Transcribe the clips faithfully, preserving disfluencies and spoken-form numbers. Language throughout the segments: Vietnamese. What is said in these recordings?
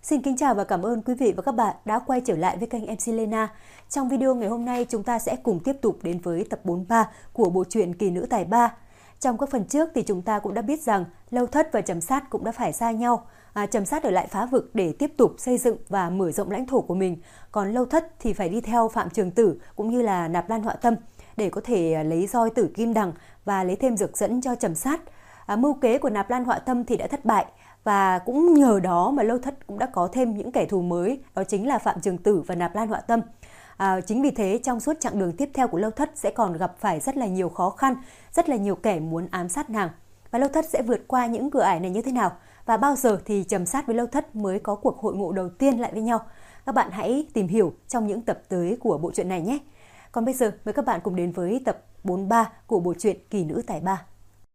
Xin kính chào và cảm ơn quý vị và các bạn đã quay trở lại với kênh em xê Lena. Trong video ngày hôm nay, chúng ta sẽ cùng tiếp tục đến với tập bốn mươi ba của bộ truyện Kỳ Nữ Tài Ba. Trong các phần trước thì chúng ta cũng đã biết rằng Lâu Thất và Trầm Sát cũng đã phải xa nhau. À, Trầm Sát ở lại phá vực để tiếp tục xây dựng và mở rộng lãnh thổ của mình. Còn Lâu Thất thì phải đi theo Phạm Trường Tử cũng như là Nạp Lan Họa Tâm để có thể lấy roi tử kim đằng và lấy thêm dược dẫn cho Trầm Sát. À, mưu kế của Nạp Lan Họa Tâm thì đã thất bại. Và cũng nhờ đó mà Lâu Thất cũng đã có thêm những kẻ thù mới, đó chính là Phạm Trường Tử và Nạp Lan Họa Tâm. À, chính vì thế trong suốt chặng đường tiếp theo của Lâu Thất sẽ còn gặp phải rất là nhiều khó khăn, rất là nhiều kẻ muốn ám sát nàng. Và Lâu Thất sẽ vượt qua những cửa ải này như thế nào? Và bao giờ thì Trầm Sát với Lâu Thất mới có cuộc hội ngộ đầu tiên lại với nhau? Các bạn hãy tìm hiểu trong những tập tới của bộ truyện này nhé. Còn bây giờ mời các bạn cùng đến với tập bốn mươi ba của bộ truyện Kỳ Nữ Tài Ba.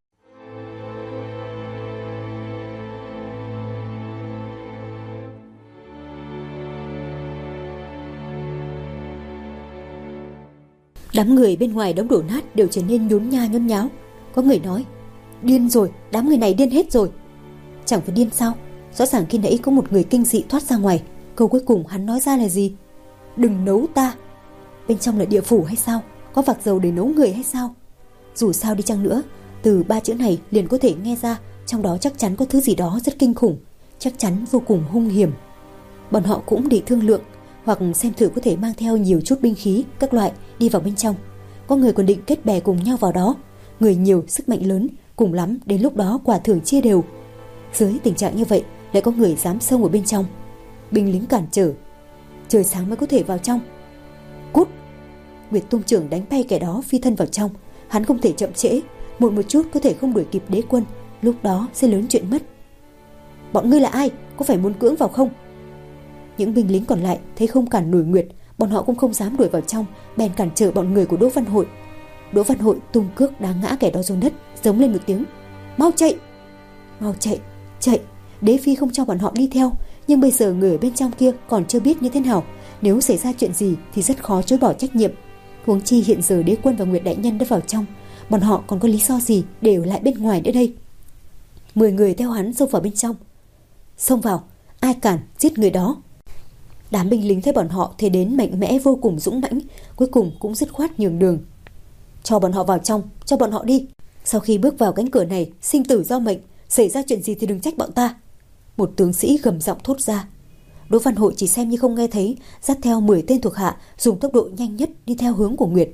Đám người bên ngoài đống đổ nát đều trở nên nhốn nha nhốn nháo. Có người nói: điên rồi, đám người này điên hết rồi. Chẳng phải điên sao? Rõ ràng khi nãy có một người kinh dị thoát ra ngoài. Câu cuối cùng hắn nói ra là gì? Đừng nấu ta. Bên trong là địa phủ hay sao? Có vạc dầu để nấu người hay sao? Dù sao đi chăng nữa, từ ba chữ này liền có thể nghe ra trong đó chắc chắn có thứ gì đó rất kinh khủng, chắc chắn vô cùng hung hiểm. Bọn họ cũng để thương lượng, hoặc xem thử có thể mang theo nhiều chút binh khí các loại đi vào bên trong. Có người còn định kết bè cùng nhau vào đó. Người nhiều sức mạnh lớn, cùng lắm đến lúc đó quả thưởng chia đều. Dưới tình trạng như vậy lại có người dám xông ở bên trong. Binh lính cản trở. Trời sáng mới có thể vào trong. Cút! Nguyệt Tung trưởng đánh bay kẻ đó phi thân vào trong. Hắn không thể chậm trễ, muộn một chút có thể không đuổi kịp đế quân, lúc đó sẽ lớn chuyện mất. Bọn ngươi là ai? Có phải muốn cưỡng vào không? Những binh lính còn lại thấy không cản nổi Nguyệt, bọn họ cũng không dám đuổi vào trong, bèn cản trở bọn người của Đỗ Văn Hội. Đỗ Văn Hội tung cước đá ngã kẻ đó xuống đất, giống lên một tiếng: mau chạy! Mau chạy! Chạy! Đế phi không cho bọn họ đi theo, nhưng bây giờ người ở bên trong kia còn chưa biết như thế nào, nếu xảy ra chuyện gì thì rất khó chối bỏ trách nhiệm. Huống chi hiện giờ đế quân và Nguyệt đại nhân đã vào trong, bọn họ còn có lý do gì để ở lại bên ngoài nữa đây? Mười người theo hắn xông vào bên trong. Xông vào, ai cản giết người đó. Đám binh lính thấy bọn họ thế đến mạnh mẽ vô cùng dũng mãnh, cuối cùng cũng dứt khoát nhường đường. Cho bọn họ vào trong, cho bọn họ đi. Sau khi bước vào cánh cửa này, sinh tử do mệnh, xảy ra chuyện gì thì đừng trách bọn ta. Một tướng sĩ gầm giọng thốt ra. Đỗ Văn Hội chỉ xem như không nghe thấy, dắt theo mười tên thuộc hạ dùng tốc độ nhanh nhất đi theo hướng của Nguyệt.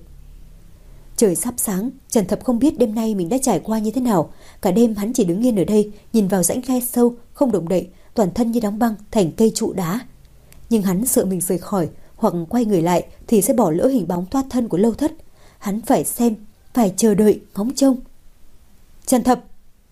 Trời sắp sáng, Trần Thập không biết đêm nay mình đã trải qua như thế nào. Cả đêm hắn chỉ đứng yên ở đây, nhìn vào rãnh khe sâu, không động đậy, toàn thân như đóng băng thành cây trụ đá. Nhưng hắn sợ mình rời khỏi hoặc quay người lại thì sẽ bỏ lỡ hình bóng thoát thân của Lâu Thất. Hắn phải xem, phải chờ đợi, ngóng trông. Trần Thập!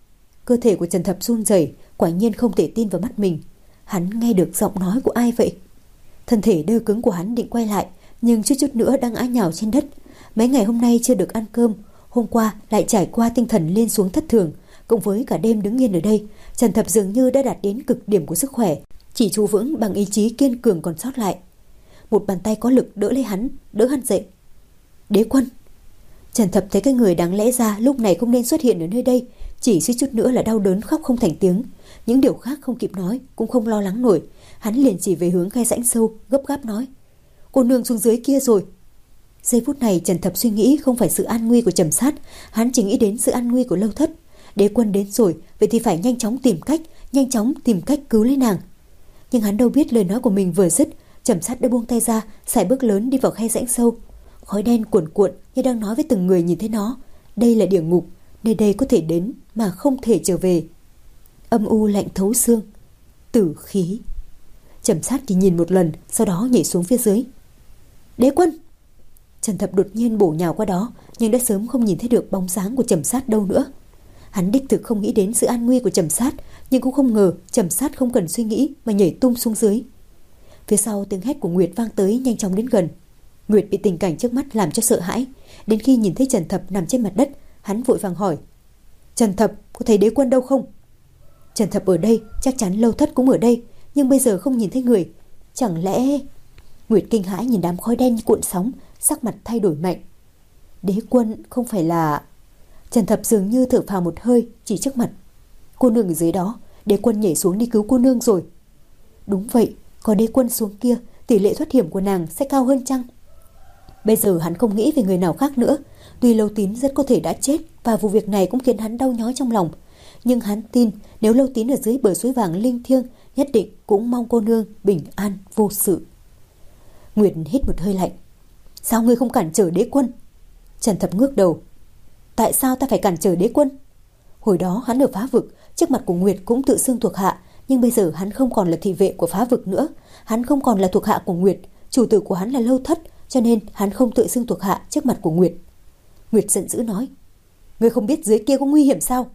Cơ thể của Trần Thập run rẩy, quả nhiên không thể tin vào mắt mình. Hắn nghe được giọng nói của ai vậy? Thân thể đơ cứng của hắn định quay lại, nhưng chút chút nữa đang ngã nhào trên đất. Mấy ngày hôm nay chưa được ăn cơm, hôm qua lại trải qua tinh thần lên xuống thất thường, cộng với cả đêm đứng yên ở đây, Trần Thập dường như đã đạt đến cực điểm của sức khỏe, chỉ trụ vững bằng ý chí kiên cường còn sót lại. Một bàn tay có lực đỡ lấy hắn, đỡ hắn dậy. Đế quân! Trần Thập thấy cái người đáng lẽ ra lúc này không nên xuất hiện ở nơi đây, chỉ suýt chút nữa là đau đớn khóc không thành tiếng. Những điều khác không kịp nói, cũng không lo lắng nổi. Hắn liền chỉ về hướng khe rãnh sâu, gấp gáp nói: cô nương xuống dưới kia rồi. Giây phút này Trần Thập suy nghĩ không phải sự an nguy của Trầm Sát, hắn chỉ nghĩ đến sự an nguy của Lâu Thất. Đế quân đến rồi, vậy thì phải nhanh chóng tìm cách, nhanh chóng tìm cách cứu lấy nàng. Nhưng hắn đâu biết lời nói của mình vừa dứt, Trầm Sát đã buông tay ra, sải bước lớn đi vào khe rãnh sâu. Khói đen cuồn cuộn như đang nói với từng người nhìn thấy nó: đây là địa ngục, nơi đây có thể đến mà không thể trở về. Âm u lạnh thấu xương, tử khí. Trầm Sát thì nhìn một lần, sau đó nhảy xuống phía dưới. Đế quân! Trần Thập đột nhiên bổ nhào qua đó, nhưng đã sớm không nhìn thấy được bóng dáng của Trầm Sát đâu nữa. Hắn đích thực không nghĩ đến sự an nguy của Trầm Sát, nhưng cũng không ngờ Trầm Sát không cần suy nghĩ mà nhảy tung xuống dưới. Phía sau tiếng hét của Nguyệt vang tới nhanh chóng đến gần. Nguyệt bị tình cảnh trước mắt làm cho sợ hãi, đến khi nhìn thấy Trần Thập nằm trên mặt đất, hắn vội vàng hỏi: Trần Thập, có thấy đế quân đâu không? Trần Thập ở đây, chắc chắn Lâu Thất cũng ở đây, nhưng bây giờ không nhìn thấy người. Chẳng lẽ... Nguyệt kinh hãi nhìn đám khói đen cuộn sóng, sắc mặt thay đổi mạnh. Đế quân không phải là... Trần Thập dường như thở phào một hơi, chỉ trước mặt. Cô nương ở dưới đó, đế quân nhảy xuống đi cứu cô nương rồi. Đúng vậy, có đế quân xuống kia, tỷ lệ thoát hiểm của nàng sẽ cao hơn chăng? Bây giờ hắn không nghĩ về người nào khác nữa. Tuy Lâu Tín rất có thể đã chết và vụ việc này cũng khiến hắn đau nhói trong lòng, nhưng hắn tin nếu Lâu Tín ở dưới bờ suối vàng linh thiêng, nhất định cũng mong cô nương bình an vô sự. Nguyệt hít một hơi lạnh. Sao ngươi không cản trở đế quân? Trần Thập ngước đầu. Tại sao ta phải cản trở đế quân? Hồi đó hắn ở phá vực, trước mặt của Nguyệt cũng tự xưng thuộc hạ, nhưng bây giờ hắn không còn là thị vệ của phá vực nữa, hắn không còn là thuộc hạ của Nguyệt, chủ tử của hắn là Lâu Thất, cho nên hắn không tự xưng thuộc hạ trước mặt của Nguyệt. Nguyệt giận dữ nói. Ngươi không biết dưới kia có nguy hiểm sao?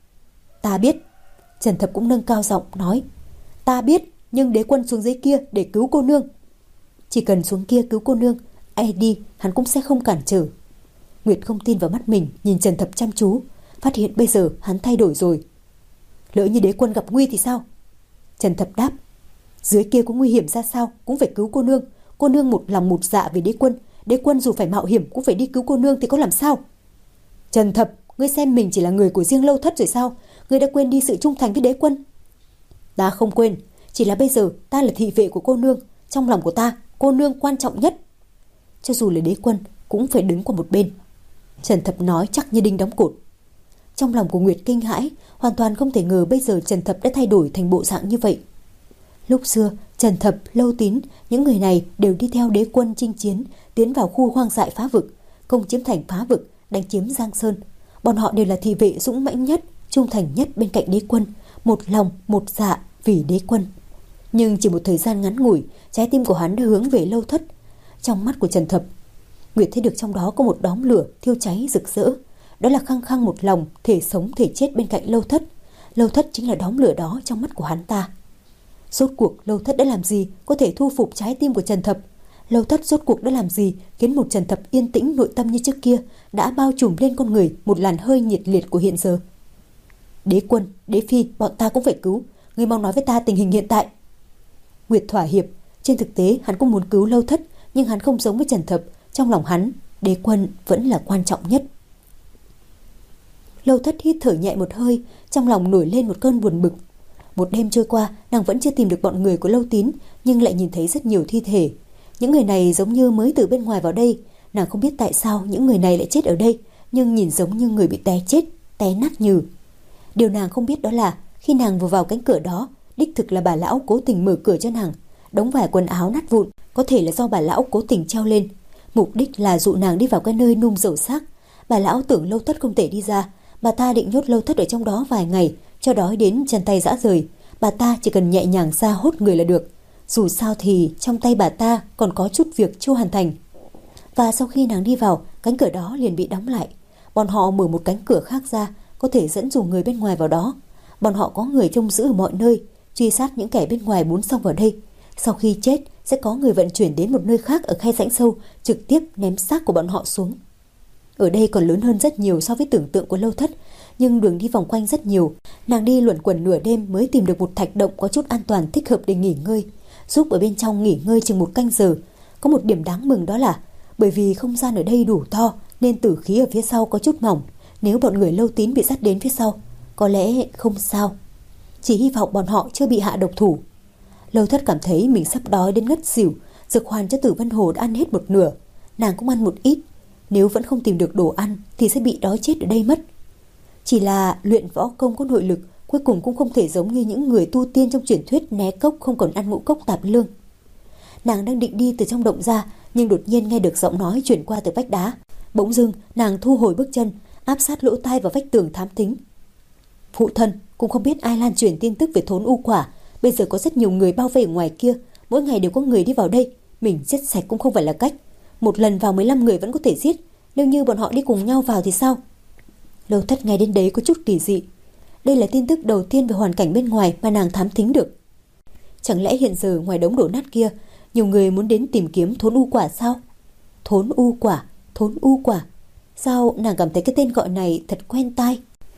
Ta biết. Trần Thập cũng nâng cao giọng nói. Ta biết, nhưng đế quân xuống dưới kia để cứu cô nương. Chỉ cần xuống kia cứu cô nương, ai đi hắn cũng sẽ không cản trở. Nguyệt không tin vào mắt mình, nhìn Trần Thập chăm chú, phát hiện bây giờ hắn thay đổi rồi. Lỡ như đế quân gặp nguy thì sao? Trần Thập đáp. Dưới kia có nguy hiểm ra sao cũng phải cứu cô nương. Cô nương một lòng một dạ vì đế quân, đế quân dù phải mạo hiểm cũng phải đi cứu cô nương thì có làm sao? Trần Thập, ngươi xem mình chỉ là người của riêng Lâu Thất rồi sao? Ngươi đã quên đi sự trung thành với đế quân? Ta không quên, chỉ là bây giờ ta là thị vệ của cô nương, trong lòng của ta cô nương quan trọng nhất. Cho dù là đế quân cũng phải đứng qua một bên. Trần Thập nói chắc như đinh đóng cột. Trong lòng của Nguyệt kinh hãi, hoàn toàn không thể ngờ bây giờ Trần Thập đã thay đổi thành bộ dạng như vậy. Lúc xưa Trần Thập, Lâu Tín, những người này đều đi theo đế quân chinh chiến, tiến vào khu hoang dại phá vực, công chiếm thành phá vực, đánh chiếm Giang Sơn. Bọn họ đều là thị vệ dũng mãnh nhất, trung thành nhất bên cạnh đế quân, một lòng một dạ vì đế quân. Nhưng chỉ một thời gian ngắn ngủi, trái tim của hắn đã hướng về Lâu Thất. Trong mắt của Trần Thập, Nguyệt thấy được trong đó có một đốm lửa thiêu cháy rực rỡ. Đó là khăng khăng một lòng, thể sống thể chết bên cạnh Lâu Thất. Lâu Thất chính là đốm lửa đó trong mắt của hắn ta. Rốt cuộc Lâu Thất đã làm gì có thể thu phục trái tim của Trần Thập? Lâu Thất rốt cuộc đã làm gì khiến một Trần Thập yên tĩnh nội tâm như trước kia đã bao trùm lên con người một làn hơi nhiệt liệt của hiện giờ? Đế quân, đế phi, bọn ta cũng phải cứu. Ngươi mau nói với ta tình hình hiện tại. Nguyệt thỏa hiệp. Trên thực tế hắn cũng muốn cứu Lâu Thất, nhưng hắn không giống với Trần Thập. Trong lòng hắn, đế quân vẫn là quan trọng nhất. Lâu Thất hít thở nhẹ một hơi, trong lòng nổi lên một cơn buồn bực. Một đêm trôi qua, nàng vẫn chưa tìm được bọn người của Lâu Tín, nhưng lại nhìn thấy rất nhiều thi thể. Những người này giống như mới từ bên ngoài vào đây. Nàng không biết tại sao những người này lại chết ở đây, nhưng nhìn giống như người bị té chết, té nát nhừ. Điều nàng không biết đó là khi nàng vừa vào cánh cửa đó, đích thực là bà lão cố tình mở cửa cho nàng. Đống vải quần áo nát vụn có thể là do bà lão cố tình treo lên, mục đích là dụ nàng đi vào cái nơi nung dầu xác. Bà lão tưởng Lâu Thất không thể đi ra, bà ta định nhốt Lâu Thất ở trong đó vài ngày, cho đói đến chân tay rã rời. Bà ta chỉ cần nhẹ nhàng ra hốt người là được. Dù sao thì trong tay bà ta còn có chút việc chưa hoàn thành. Và sau khi nàng đi vào, cánh cửa đó liền bị đóng lại. Bọn họ mở một cánh cửa khác ra, có thể dẫn dụ người bên ngoài vào đó. Bọn họ có người trông giữ ở mọi nơi, truy sát những kẻ bên ngoài muốn xông vào đây. Sau khi chết sẽ có người vận chuyển đến một nơi khác ở khe rãnh sâu, trực tiếp ném xác của bọn họ xuống. Ở đây còn lớn hơn rất nhiều so với tưởng tượng của Lâu Thất, nhưng đường đi vòng quanh rất nhiều. Nàng đi luẩn quẩn nửa đêm mới tìm được một thạch động có chút an toàn thích hợp để nghỉ ngơi, giúp ở bên trong nghỉ ngơi chừng một canh giờ. Có một điểm đáng mừng đó là bởi vì không gian ở đây đủ to nên tử khí ở phía sau có chút mỏng. Nếu bọn người Lâu Tín bị dắt đến phía sau, có lẽ không sao. Chỉ hy vọng bọn họ chưa bị hạ độc thủ. Lâu Thất cảm thấy mình sắp đói đến ngất xỉu. Dược hoàn cho Tử Vân Hồ đã ăn hết một nửa, nàng cũng ăn một ít. Nếu vẫn không tìm được đồ ăn thì sẽ bị đói chết ở đây mất. Chỉ là luyện võ công có nội lực, cuối cùng cũng không thể giống như những người tu tiên trong truyền thuyết né cốc không còn ăn ngũ cốc tạp lương. Nàng đang định đi từ trong động ra, nhưng đột nhiên nghe được giọng nói chuyển qua từ vách đá. Bỗng dưng nàng thu hồi bước chân, áp sát lỗ tai vào vách tường thám thính. Phụ thân cũng không biết ai lan truyền tin tức về thốn u quả. Bây giờ có rất nhiều người bao vây ở ngoài kia, mỗi ngày đều có người đi vào đây. Mình giết sạch cũng không phải là cách. Một lần vào mười lăm người vẫn có thể giết. Nếu như bọn họ đi cùng nhau vào thì sao? Lâu Thất nghe đến đấy có chút kỳ dị. Đây là tin tức đầu tiên về hoàn cảnh bên ngoài mà nàng thám thính được. Chẳng lẽ hiện giờ ngoài đống đổ nát kia, nhiều người muốn đến tìm kiếm thốn u quả sao? Thốn u quả, thốn u quả. Sao nàng cảm thấy cái tên gọi này thật quen tai?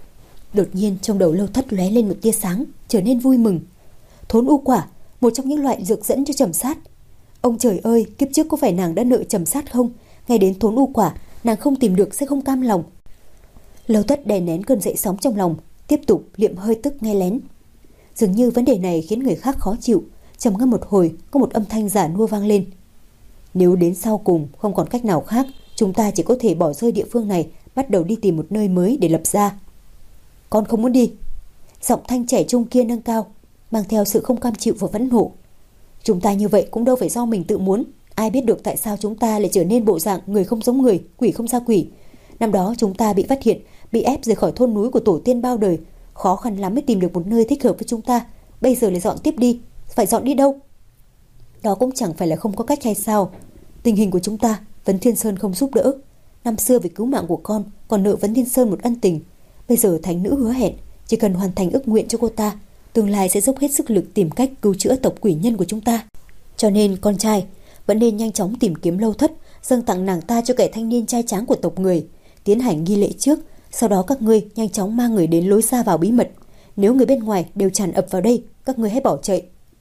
Đột nhiên trong đầu Lâu Thất lóe lên một tia sáng, trở nên vui mừng. Thốn u quả, một trong những loại dược dẫn cho trầm sát. Ông trời ơi, kiếp trước có phải nàng đã nợ trầm sát không? Ngay đến thốn u quả, nàng không tìm được sẽ không cam lòng. Lâu Thất đè nén cơn dậy sóng trong lòng, tiếp tục liệm hơi tức nghe lén. Dường như vấn đề này khiến người khác khó chịu. Trầm ngâm một hồi, có một âm thanh giả nua vang lên. Nếu đến sau cùng không còn cách nào khác, chúng ta chỉ có thể bỏ rơi địa phương này, bắt đầu đi tìm một nơi mới để lập ra. Con không muốn đi. Giọng thanh trẻ trung kia nâng cao, mang theo sự không cam chịu và phẫn nộ. Chúng ta như vậy cũng đâu phải do mình tự muốn. Ai biết được tại sao chúng ta lại trở nên bộ dạng người không giống người, quỷ không ra quỷ. Năm đó chúng ta bị phát hiện, bị ép rời khỏi thôn núi của tổ tiên bao đời, khó khăn lắm mới tìm được một nơi thích hợp với chúng ta. Bây giờ lại dọn tiếp đi. Phải dọn đi đâu? Đó cũng chẳng phải là không có cách hay sao. Tình hình của chúng ta, Vấn Thiên Sơn không giúp đỡ. Năm xưa vì cứu mạng của con, còn nợ Vấn Thiên Sơn một ân tình. Bây giờ thánh nữ hứa hẹn, chỉ cần hoàn thành ước nguyện cho cô ta, tương lai sẽ dốc hết sức lực tìm cách cứu chữa tộc quỷ nhân của chúng ta. Cho nên con trai vẫn nên nhanh chóng tìm kiếm Lâu Thất, dâng tặng nàng ta cho kẻ thanh niên trai tráng của tộc người, tiến hành nghi lễ trước. Sau đó các ngươi nhanh chóng mang người đến lối ra vào bí mật. Nếu người bên ngoài đều tràn ập vào đây, các ngươi hãy bỏ chạy.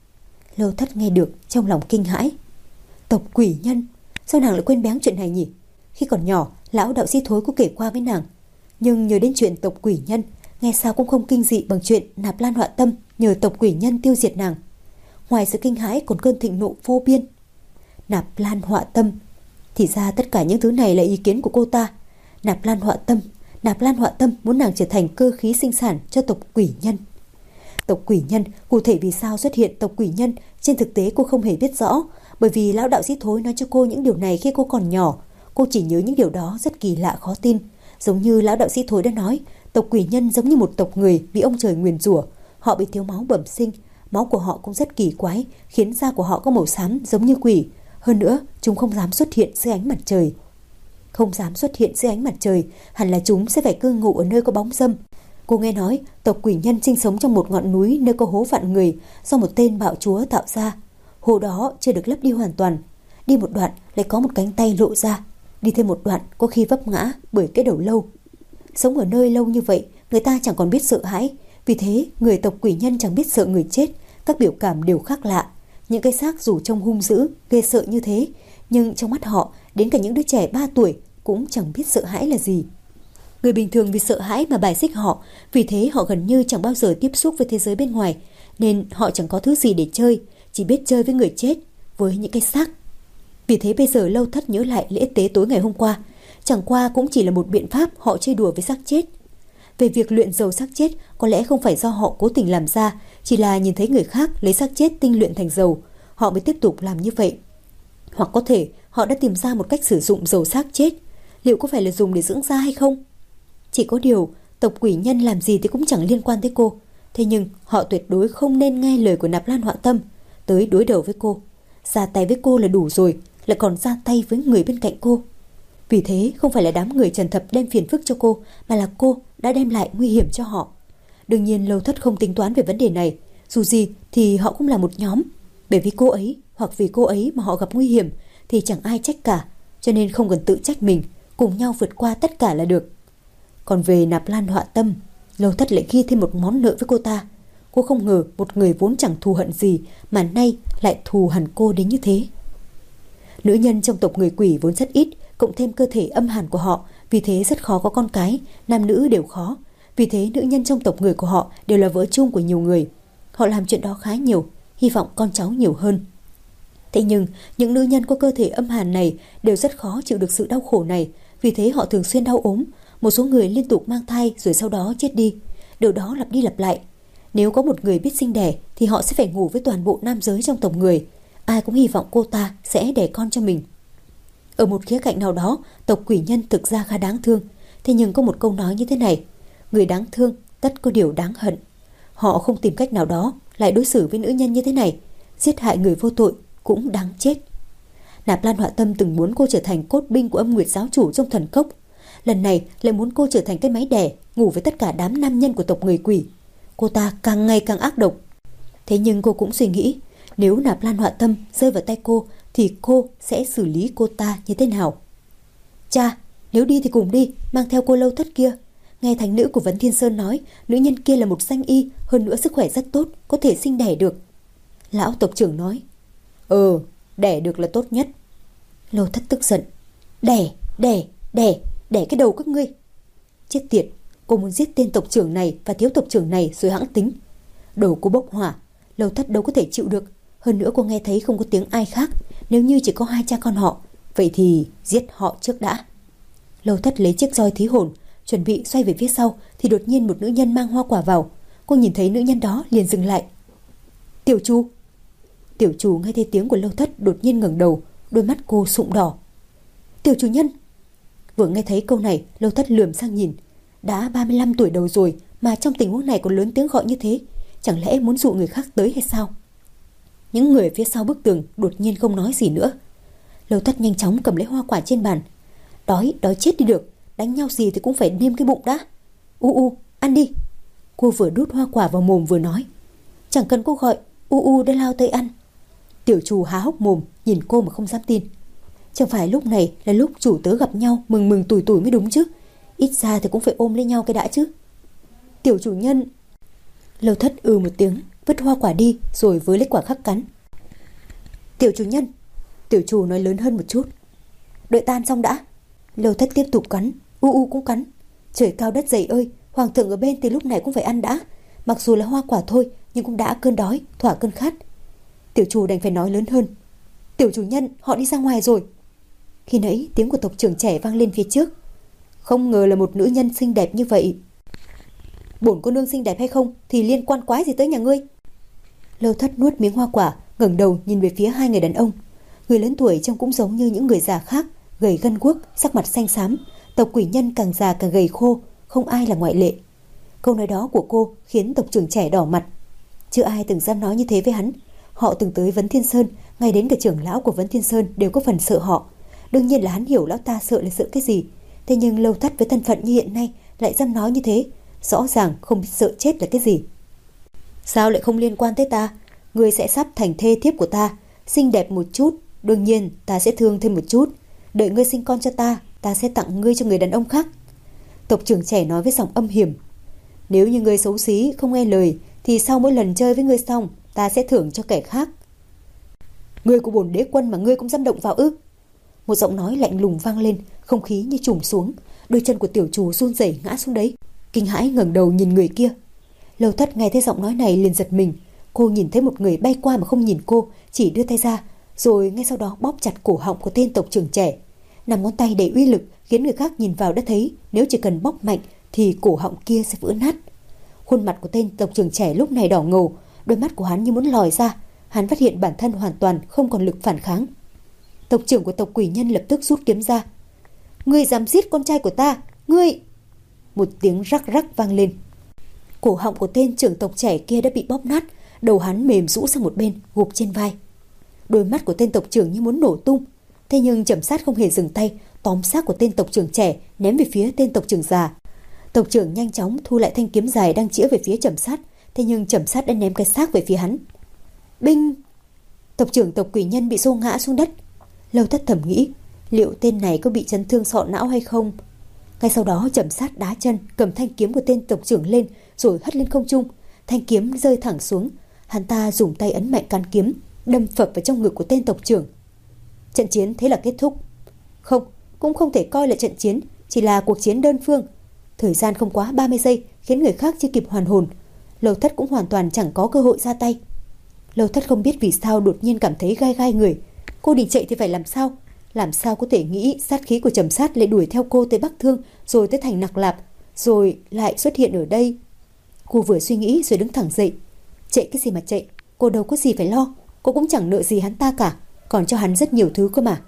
Lâu Thất nghe được trong lòng kinh hãi. Tộc quỷ nhân, sao nàng lại quên bén chuyện này nhỉ? Khi còn nhỏ, lão đạo sĩ Thối có kể qua với nàng, nhưng nhớ đến chuyện tộc quỷ nhân, nghe sao cũng không kinh dị bằng chuyện Nạp Lan Họa Tâm nhờ tộc quỷ nhân tiêu diệt nàng. Ngoài sự kinh hãi còn cơn thịnh nộ vô biên. Nạp Lan Họa Tâm, thì ra tất cả những thứ này là ý kiến của cô ta. Nạp Lan Họa Tâm, Nạp Lan Họa Tâm muốn nàng trở thành cơ khí sinh sản cho tộc quỷ nhân. Tộc quỷ nhân, cụ thể vì sao xuất hiện tộc quỷ nhân, trên thực tế cô không hề biết rõ, bởi vì lão đạo sĩ Thối nói cho cô những điều này khi cô còn nhỏ. Cô chỉ nhớ những điều đó rất kỳ lạ khó tin. Giống như lão đạo sĩ Thối đã nói, tộc quỷ nhân giống như một tộc người bị ông trời nguyền rủa. Họ bị thiếu máu bẩm sinh, máu của họ cũng rất kỳ quái, khiến da của họ có màu xám giống như quỷ. Hơn nữa, chúng không dám xuất hiện dưới ánh mặt trời. Không dám xuất hiện dưới ánh mặt trời, hẳn là chúng sẽ phải cư ngụ ở nơi có bóng râm. Cô nghe nói tộc quỷ nhân sinh sống trong một ngọn núi nơi có hố vạn người do một tên bạo chúa tạo ra. Hố đó chưa được lấp đi hoàn toàn. Đi một đoạn lại có một cánh tay lộ ra. Đi thêm một đoạn có khi vấp ngã bởi cái đầu lâu. Sống ở nơi lâu như vậy, người ta chẳng còn biết sợ hãi. Vì thế, người tộc quỷ nhân chẳng biết sợ người chết. Các biểu cảm đều khác lạ. Những cái xác dù trông hung dữ, ghê sợ như thế, nhưng trong mắt họ, đến cả những đứa trẻ ba tuổi cũng chẳng biết sợ hãi là gì. Người bình thường vì sợ hãi mà bài xích họ, vì thế họ gần như chẳng bao giờ tiếp xúc với thế giới bên ngoài, nên họ chẳng có thứ gì để chơi, chỉ biết chơi với người chết, với những cái xác. Vì thế bây giờ Lâu Thất nhớ lại lễ tế tối ngày hôm qua, chẳng qua cũng chỉ là một biện pháp họ chơi đùa với xác chết. Về việc luyện dầu xác chết, có lẽ không phải do họ cố tình làm ra, chỉ là nhìn thấy người khác lấy xác chết tinh luyện thành dầu, họ mới tiếp tục làm như vậy. Hoặc có thể họ đã tìm ra một cách sử dụng dầu xác chết, liệu có phải là dùng để dưỡng da hay không? Chỉ có điều, tộc quỷ nhân làm gì thì cũng chẳng liên quan tới cô. Thế nhưng họ tuyệt đối không nên nghe lời của Nạp Lan Họa Tâm tới đối đầu với cô. Ra tay với cô là đủ rồi, lại còn ra tay với người bên cạnh cô. Vì thế không phải là đám người Trần Thập đem phiền phức cho cô, mà là cô đã đem lại nguy hiểm cho họ. Đương nhiên Lâu Thất không tính toán về vấn đề này. Dù gì thì họ cũng là một nhóm. Bởi vì cô ấy hoặc vì cô ấy mà họ gặp nguy hiểm thì chẳng ai trách cả. Cho nên không cần tự trách mình, cùng nhau vượt qua tất cả là được. Còn về Nạp Lan Họa Tâm, Lâu Thất lại ghi thêm một món nợ với cô ta. Cô không ngờ một người vốn chẳng thù hận gì mà nay lại thù hằn cô đến như thế. Nữ nhân trong tộc người quỷ vốn rất ít, cộng thêm cơ thể âm hàn của họ, vì thế rất khó có con cái, nam nữ đều khó. Vì thế nữ nhân trong tộc người của họ đều là vợ chung của nhiều người. Họ làm chuyện đó khá nhiều, hy vọng con cháu nhiều hơn. Thế nhưng những nữ nhân có cơ thể âm hàn này đều rất khó chịu được sự đau khổ này, vì thế họ thường xuyên đau ốm. Một số người liên tục mang thai rồi sau đó chết đi. Điều đó lặp đi lặp lại. Nếu có một người biết sinh đẻ thì họ sẽ phải ngủ với toàn bộ nam giới trong tộc người. Ai cũng hy vọng cô ta sẽ đẻ con cho mình. Ở một khía cạnh nào đó, tộc quỷ nhân thực ra khá đáng thương. Thế nhưng có một câu nói như thế này: người đáng thương tất có điều đáng hận. Họ không tìm cách nào đó lại đối xử với nữ nhân như thế này. Giết hại người vô tội cũng đáng chết. Nạp Lan Họa Tâm từng muốn cô trở thành cốt binh của Âm Nguyệt giáo chủ trong thần cốc. Lần này lại muốn cô trở thành cái máy đẻ, ngủ với tất cả đám nam nhân của tộc người quỷ. Cô ta càng ngày càng ác độc. Thế nhưng cô cũng suy nghĩ, nếu Nạp Lan Họa Tâm rơi vào tay cô thì cô sẽ xử lý cô ta như thế nào? Cha, nếu đi thì cùng đi, mang theo cô Lâu Thất kia. Nghe thánh nữ của Vấn Thiên Sơn nói, nữ nhân kia là một danh y, hơn nữa sức khỏe rất tốt, có thể sinh đẻ được. Lão tộc trưởng nói. Ừ, đẻ được là tốt nhất. Lâu Thất tức giận. Đẻ, đẻ, đẻ, đẻ cái đầu các ngươi. Chết tiệt, cô muốn giết tên tộc trưởng này và thiếu tộc trưởng này rồi hãng tính. Đầu cô bốc hỏa, Lâu Thất đâu có thể chịu được. Hơn nữa cô nghe thấy không có tiếng ai khác. Nếu như chỉ có hai cha con họ, vậy thì giết họ trước đã. Lâu Thất lấy chiếc roi thí hồn, chuẩn bị xoay về phía sau, thì đột nhiên một nữ nhân mang hoa quả vào. Cô nhìn thấy nữ nhân đó liền dừng lại. Tiểu Chu. Tiểu Chu nghe thấy tiếng của Lâu Thất đột nhiên ngẩng đầu, đôi mắt cô sụm đỏ. Tiểu chủ nhân. Vừa nghe thấy câu này, Lâu Thất lườm sang nhìn. Đã ba mươi lăm tuổi đầu rồi mà trong tình huống này còn lớn tiếng gọi như thế, chẳng lẽ muốn dụ người khác tới hay sao? Những người phía sau bức tường đột nhiên không nói gì nữa. Lâu Thất nhanh chóng cầm lấy hoa quả trên bàn. Đói, đói chết đi được, đánh nhau gì thì cũng phải niêm cái bụng đã. U u, ăn đi. Cô vừa đút hoa quả vào mồm vừa nói. Chẳng cần cô gọi, u u đã lao tới ăn. Tiểu Chu há hốc mồm nhìn cô mà không dám tin. Chẳng phải lúc này là lúc chủ tớ gặp nhau mừng mừng tủi tủi mới đúng chứ? Ít ra thì cũng phải ôm lấy nhau cái đã chứ. Tiểu chủ nhân. Lâu Thất ừ một tiếng, vứt hoa quả đi rồi với lấy quả khắc cắn. Tiểu chủ nhân. Tiểu Chu nói lớn hơn một chút. Đợi tan xong đã. Lâu Thất tiếp tục cắn. U u cũng cắn. Trời cao đất dày ơi, hoàng thượng ở bên thì lúc này cũng phải ăn đã. Mặc dù là hoa quả thôi nhưng cũng đã cơn đói, thỏa cơn khát. Tiểu Chu đành phải nói lớn hơn. Tiểu chủ nhân, họ đi ra ngoài rồi. Khi nãy tiếng của tộc trưởng trẻ vang lên phía trước. Không ngờ là một nữ nhân xinh đẹp như vậy. Bổn cô nương xinh đẹp hay không thì liên quan quái gì tới nhà ngươi? Lâu Thất nuốt miếng hoa quả, ngẩng đầu nhìn về phía hai người đàn ông. Người lớn tuổi trông cũng giống như những người già khác, gầy gân guốc, sắc mặt xanh xám. Tộc quỷ nhân càng già càng gầy khô, không ai là ngoại lệ. Câu nói đó của cô khiến tộc trưởng trẻ đỏ mặt. Chưa ai từng dám nói như thế với hắn. Họ từng tới Vấn Thiên Sơn, ngay đến cả trưởng lão của Vấn Thiên Sơn đều có phần sợ họ. Đương nhiên là hắn hiểu lão ta sợ là sợ cái gì. Thế nhưng Lâu Thất với thân phận như hiện nay lại dám nói như thế, rõ ràng không biết sợ chết là cái gì. Sao lại không liên quan tới ta? Ngươi sẽ sắp thành thê thiếp của ta, xinh đẹp một chút, đương nhiên ta sẽ thương thêm một chút. Đợi ngươi sinh con cho ta, ta sẽ tặng ngươi cho người đàn ông khác. Tộc trưởng trẻ nói với giọng âm hiểm. Nếu như ngươi xấu xí, không nghe lời, thì sau mỗi lần chơi với ngươi xong, ta sẽ thưởng cho kẻ khác. Ngươi của bổn đế quân mà ngươi cũng dám động vào ư? Một giọng nói lạnh lùng vang lên, không khí như trùng xuống. Đôi chân của Tiểu Chu run rẩy ngã xuống đấy, kinh hãi ngẩng đầu nhìn người kia. Lâu Thất nghe thấy giọng nói này liền giật mình. Cô nhìn thấy một người bay qua mà không nhìn cô, chỉ đưa tay ra, rồi ngay sau đó bóp chặt cổ họng của tên tộc trưởng trẻ. Năm ngón tay đầy uy lực khiến người khác nhìn vào đã thấy nếu chỉ cần bóp mạnh thì cổ họng kia sẽ vỡ nát. Khuôn mặt của tên tộc trưởng trẻ lúc này đỏ ngầu, đôi mắt của hắn như muốn lòi ra. Hắn phát hiện bản thân hoàn toàn không còn lực phản kháng. Tộc trưởng của tộc quỷ nhân lập tức rút kiếm ra. Ngươi dám giết con trai của ta, ngươi! Một tiếng rắc rắc vang lên. Cổ họng của tên trưởng tộc trẻ kia đã bị bóp nát, đầu hắn mềm rũ sang một bên, gục trên vai. Đôi mắt của tên tộc trưởng như muốn nổ tung. Thế nhưng Trầm Sát không hề dừng tay, tóm xác của tên tộc trưởng trẻ ném về phía tên tộc trưởng già. Tộc trưởng nhanh chóng thu lại thanh kiếm dài đang chĩa về phía Trầm Sát, thế nhưng Trầm Sát đã ném cái xác về phía hắn. Binh! Tộc trưởng tộc quỷ nhân bị xô ngã xuống đất. Lâu Thất thầm nghĩ, liệu tên này có bị chấn thương sọ não hay không? Ngay sau đó Trầm Sát đá chân, cầm thanh kiếm của tên tộc trưởng lên rồi hất lên không trung. Thanh kiếm rơi thẳng xuống. Hắn ta dùng tay ấn mạnh cán kiếm, đâm phập vào trong ngực của tên tộc trưởng. Trận chiến thế là kết thúc. Không, cũng không thể coi là trận chiến, chỉ là cuộc chiến đơn phương. Thời gian không quá ba mươi giây khiến người khác chưa kịp hoàn hồn. Lâu Thất cũng hoàn toàn chẳng có cơ hội ra tay. Lâu Thất không biết vì sao đột nhiên cảm thấy gai gai người. Cô định chạy thì phải làm sao? Làm sao có thể nghĩ sát khí của Trầm Sát lại đuổi theo cô tới Bắc Thương, rồi tới thành Nặc Lạp, rồi lại xuất hiện ở đây? Cô vừa suy nghĩ rồi đứng thẳng dậy. Chạy cái gì mà chạy? Cô đâu có gì phải lo. Cô cũng chẳng nợ gì hắn ta cả, còn cho hắn rất nhiều thứ cơ mà.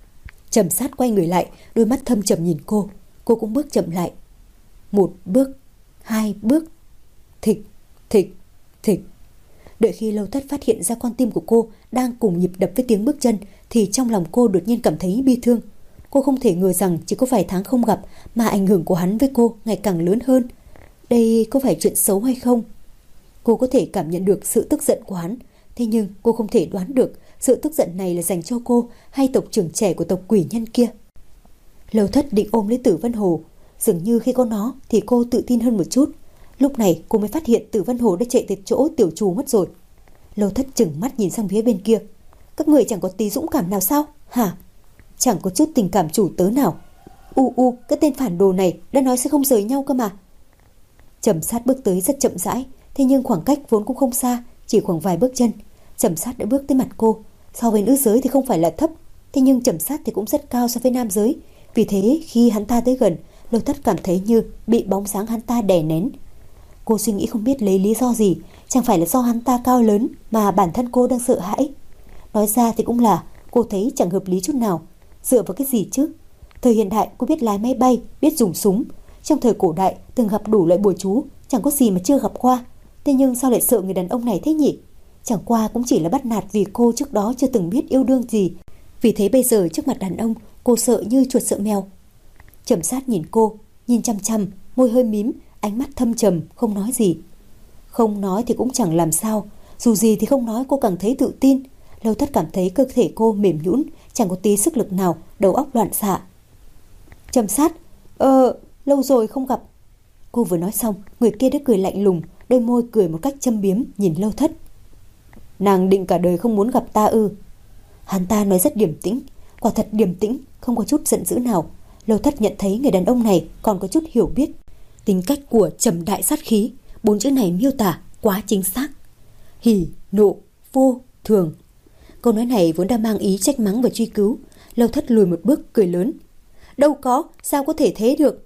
Trầm Sát quay người lại, đôi mắt thâm trầm nhìn cô. Cô cũng bước chậm lại. Một bước, hai bước. Thịch, thịch, thịch. Đợi khi Lâu Thất phát hiện ra con tim của cô đang cùng nhịp đập với tiếng bước chân, thì trong lòng cô đột nhiên cảm thấy bi thương. Cô không thể ngờ rằng chỉ có vài tháng không gặp mà ảnh hưởng của hắn với cô ngày càng lớn hơn. Đây có phải chuyện xấu hay không? Cô có thể cảm nhận được sự tức giận của hắn, thế nhưng cô không thể đoán được sự tức giận này là dành cho cô hay tộc trưởng trẻ của tộc quỷ nhân kia. Lâu Thất định ôm lấy Tử Vân Hồ. Dường như khi có nó thì cô tự tin hơn một chút. Lúc này cô mới phát hiện Tử Vân Hồ đã chạy tới chỗ Tiểu Chu mất rồi. Lâu Thất chừng mắt nhìn sang phía bên kia. Các người chẳng có tí dũng cảm nào sao? Hả? Chẳng có chút tình cảm chủ tớ nào. U u, cái tên phản đồ này đã nói sẽ không rời nhau cơ mà. Trầm Sát bước tới rất chậm rãi, thế nhưng khoảng cách vốn cũng không xa, chỉ khoảng vài bước chân. Trầm Sát đã bước tới mặt cô. So với nữ giới thì không phải là thấp, thế nhưng Trầm Sát thì cũng rất cao so với nam giới. Vì thế khi hắn ta tới gần, Lâu Thất cảm thấy như bị bóng dáng hắn ta đè nén. Cô suy nghĩ không biết lấy lý do gì, chẳng phải là do hắn ta cao lớn mà bản thân cô đang sợ hãi. Nói ra thì cũng là cô thấy chẳng hợp lý chút nào. Dựa vào cái gì chứ? Thời hiện đại cô biết lái máy bay, biết dùng súng. Trong thời cổ đại từng gặp đủ loại bùa chú, chẳng có gì mà chưa gặp qua. Thế nhưng sao lại sợ người đàn ông này thế nhỉ? Chẳng qua cũng chỉ là bắt nạt vì cô trước đó chưa từng biết yêu đương gì. Vì thế bây giờ trước mặt đàn ông, cô sợ như chuột sợ mèo. Trầm Sát nhìn cô, nhìn chăm chăm, môi hơi mím, ánh mắt thâm trầm, không nói gì. Không nói thì cũng chẳng làm sao, dù gì thì không nói cô càng thấy tự tin. Lâu Thất cảm thấy cơ thể cô mềm nhũn, chẳng có tí sức lực nào, đầu óc loạn xạ. Trầm Sát, ờ, lâu rồi không gặp. Cô vừa nói xong, người kia đã cười lạnh lùng, đôi môi cười một cách châm biếm nhìn Lâu Thất. Nàng định cả đời không muốn gặp ta ư? Hắn ta nói rất điềm tĩnh, quả thật điềm tĩnh, không có chút giận dữ nào. Lâu Thất nhận thấy người đàn ông này còn có chút hiểu biết. Tính cách của trầm đại sát khí, bốn chữ này miêu tả quá chính xác. Hỉ, nộ, vô, thường. Câu nói này vốn đã mang ý trách mắng và truy cứu. Lâu Thất lùi một bước cười lớn. Đâu có, sao có thể thế được?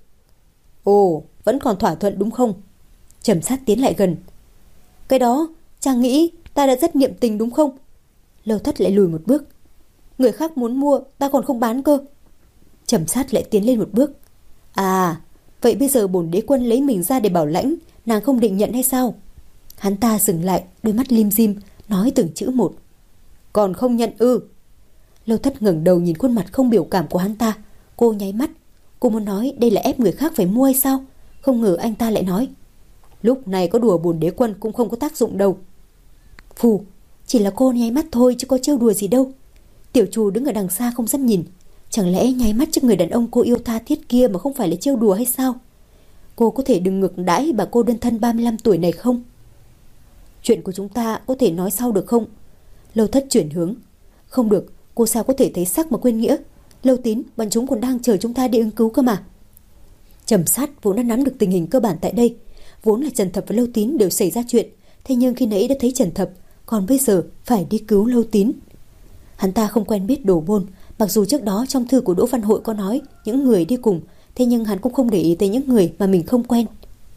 Ồ, vẫn còn thỏa thuận đúng không? Trầm Sát tiến lại gần. Cái đó, chàng nghĩ ta đã rất niệm tình đúng không? Lâu Thất lại lùi một bước. Người khác muốn mua, ta còn không bán cơ. Trầm Sát lại tiến lên một bước. À, vậy bây giờ bổn đế quân lấy mình ra để bảo lãnh, nàng không định nhận hay sao? Hắn ta dừng lại, đôi mắt lim dim, nói từng chữ một. Còn không nhận ư? Lâu Thất ngẩng đầu nhìn khuôn mặt không biểu cảm của hắn ta. Cô nháy mắt. Cô muốn nói đây là ép người khác phải mua hay sao? Không ngờ anh ta lại nói. Lúc này có đùa bổn đế quân cũng không có tác dụng đâu. Phù, chỉ là cô nháy mắt thôi chứ có trêu đùa gì đâu. Tiểu Trù đứng ở đằng xa không dám nhìn. Chẳng lẽ nháy mắt trước người đàn ông cô yêu tha thiết kia mà không phải là trêu đùa hay sao? Cô có thể đừng ngược đãi bà cô đơn thân ba mươi lăm tuổi này không? Chuyện của chúng ta có thể nói sau được không? Lâu Thất chuyển hướng. Không được, cô sao có thể thấy sắc mà quên nghĩa? Lâu Tín, bọn chúng còn đang chờ chúng ta đi ứng cứu cơ mà. Trầm Sát vốn đã nắm được tình hình cơ bản tại đây. Vốn là Trần Thập và Lâu Tín đều xảy ra chuyện. Thế nhưng khi nãy đã thấy Trần Thập, còn bây giờ phải đi cứu Lâu Tín. Hắn ta không quen biết Đồ Bôn. Mặc dù trước đó trong thư của Đỗ Văn Hội có nói những người đi cùng, thế nhưng hắn cũng không để ý tới những người mà mình không quen.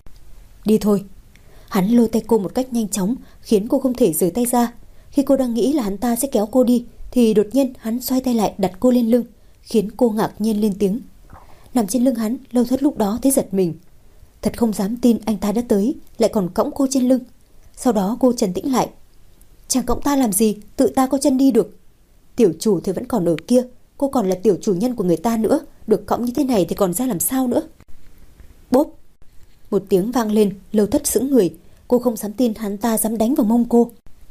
Đi thôi. Hắn lôi tay cô một cách nhanh chóng, khiến cô không thể rời tay ra. Khi cô đang nghĩ là hắn ta sẽ kéo cô đi, thì đột nhiên hắn xoay tay lại đặt cô lên lưng, khiến cô ngạc nhiên lên tiếng. Nằm trên lưng hắn, Lâu Thất lúc đó thấy giật mình. Thật không dám tin anh ta đã tới, lại còn cõng cô trên lưng. Sau đó cô trấn tĩnh lại. Chàng cõng ta làm gì, tự ta có chân đi được. Tiểu chủ thì vẫn còn ở kia, cô còn là tiểu chủ nhân của người ta nữa, được cõng như thế này thì còn ra làm sao nữa. Bốp. Một tiếng vang lên, Lâu Thất sững người. Cô không dám tin hắn ta dám đánh vào mông cô.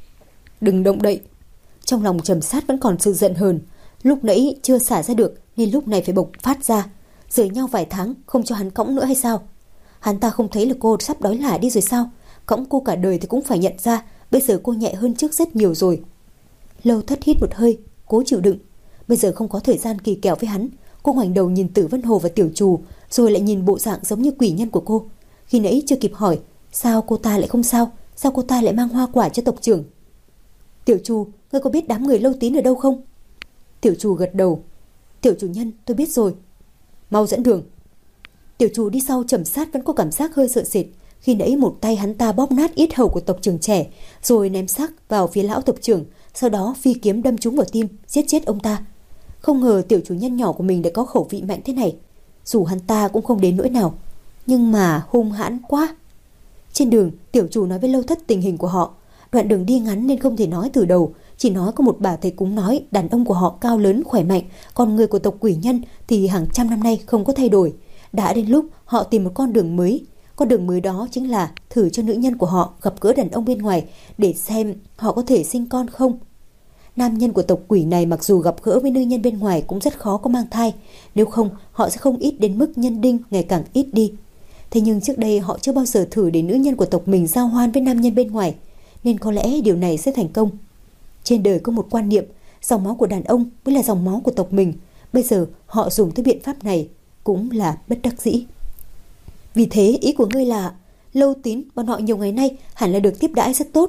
Đừng động đậy. Trong lòng Trầm Sát vẫn còn sự giận hờn. Lúc nãy chưa xả ra được nên lúc này phải bộc phát ra. Rời nhau vài tháng không cho hắn cõng nữa hay sao? Hắn ta không thấy là cô sắp đói lả đi rồi sao? Cõng cô cả đời thì cũng phải nhận ra. Bây giờ cô nhẹ hơn trước rất nhiều rồi. Lâu Thất hít một hơi, cố chịu đựng. Bây giờ không có thời gian kỳ kèo với hắn. Cô ngoảnh đầu nhìn Tử Vân Hồ và Tiểu Trù, rồi lại nhìn bộ dạng giống như quỷ nhân của cô. Khi nãy chưa kịp hỏi sao cô ta lại không sao, sao cô ta lại mang hoa quả cho tộc trưởng. Tiểu Trù, ngươi có biết đám người Lâu Tín ở đâu không? Tiểu Trù gật đầu. Tiểu chủ nhân, tôi biết rồi. Mau dẫn đường. Tiểu Trù đi sau Trầm Sát vẫn có cảm giác hơi sợ sệt. Khi nãy một tay hắn ta bóp nát yết hầu của tộc trưởng trẻ, rồi ném xác vào phía lão tộc trưởng, sau đó phi kiếm đâm trúng vào tim, giết chết ông ta. Không ngờ tiểu chủ nhân nhỏ của mình đã có khẩu vị mạnh thế này. Dù hắn ta cũng không đến nỗi nào, nhưng mà hung hãn quá. Trên đường, tiểu chủ nói với Lâu Thất tình hình của họ. Đoạn đường đi ngắn nên không thể nói từ đầu, chỉ nói có một bà thầy cúng nói đàn ông của họ cao lớn khỏe mạnh, còn người của tộc quỷ nhân thì hàng trăm năm nay không có thay đổi. Đã đến lúc họ tìm một con đường mới. Con đường mới đó chính là thử cho nữ nhân của họ gặp gỡ đàn ông bên ngoài để xem họ có thể sinh con không. Nam nhân của tộc quỷ này mặc dù gặp gỡ với nữ nhân bên ngoài cũng rất khó có mang thai, nếu không họ sẽ không ít đến mức nhân đinh ngày càng ít đi. Thế nhưng trước đây họ chưa bao giờ thử để nữ nhân của tộc mình giao hoan với nam nhân bên ngoài, nên có lẽ điều này sẽ thành công. Trên đời có một quan niệm, dòng máu của đàn ông mới là dòng máu của tộc mình. Bây giờ họ dùng tới biện pháp này cũng là bất đắc dĩ. Vì thế ý của ngươi là Lâu Tín bọn họ nhiều ngày nay hẳn là được tiếp đãi rất tốt,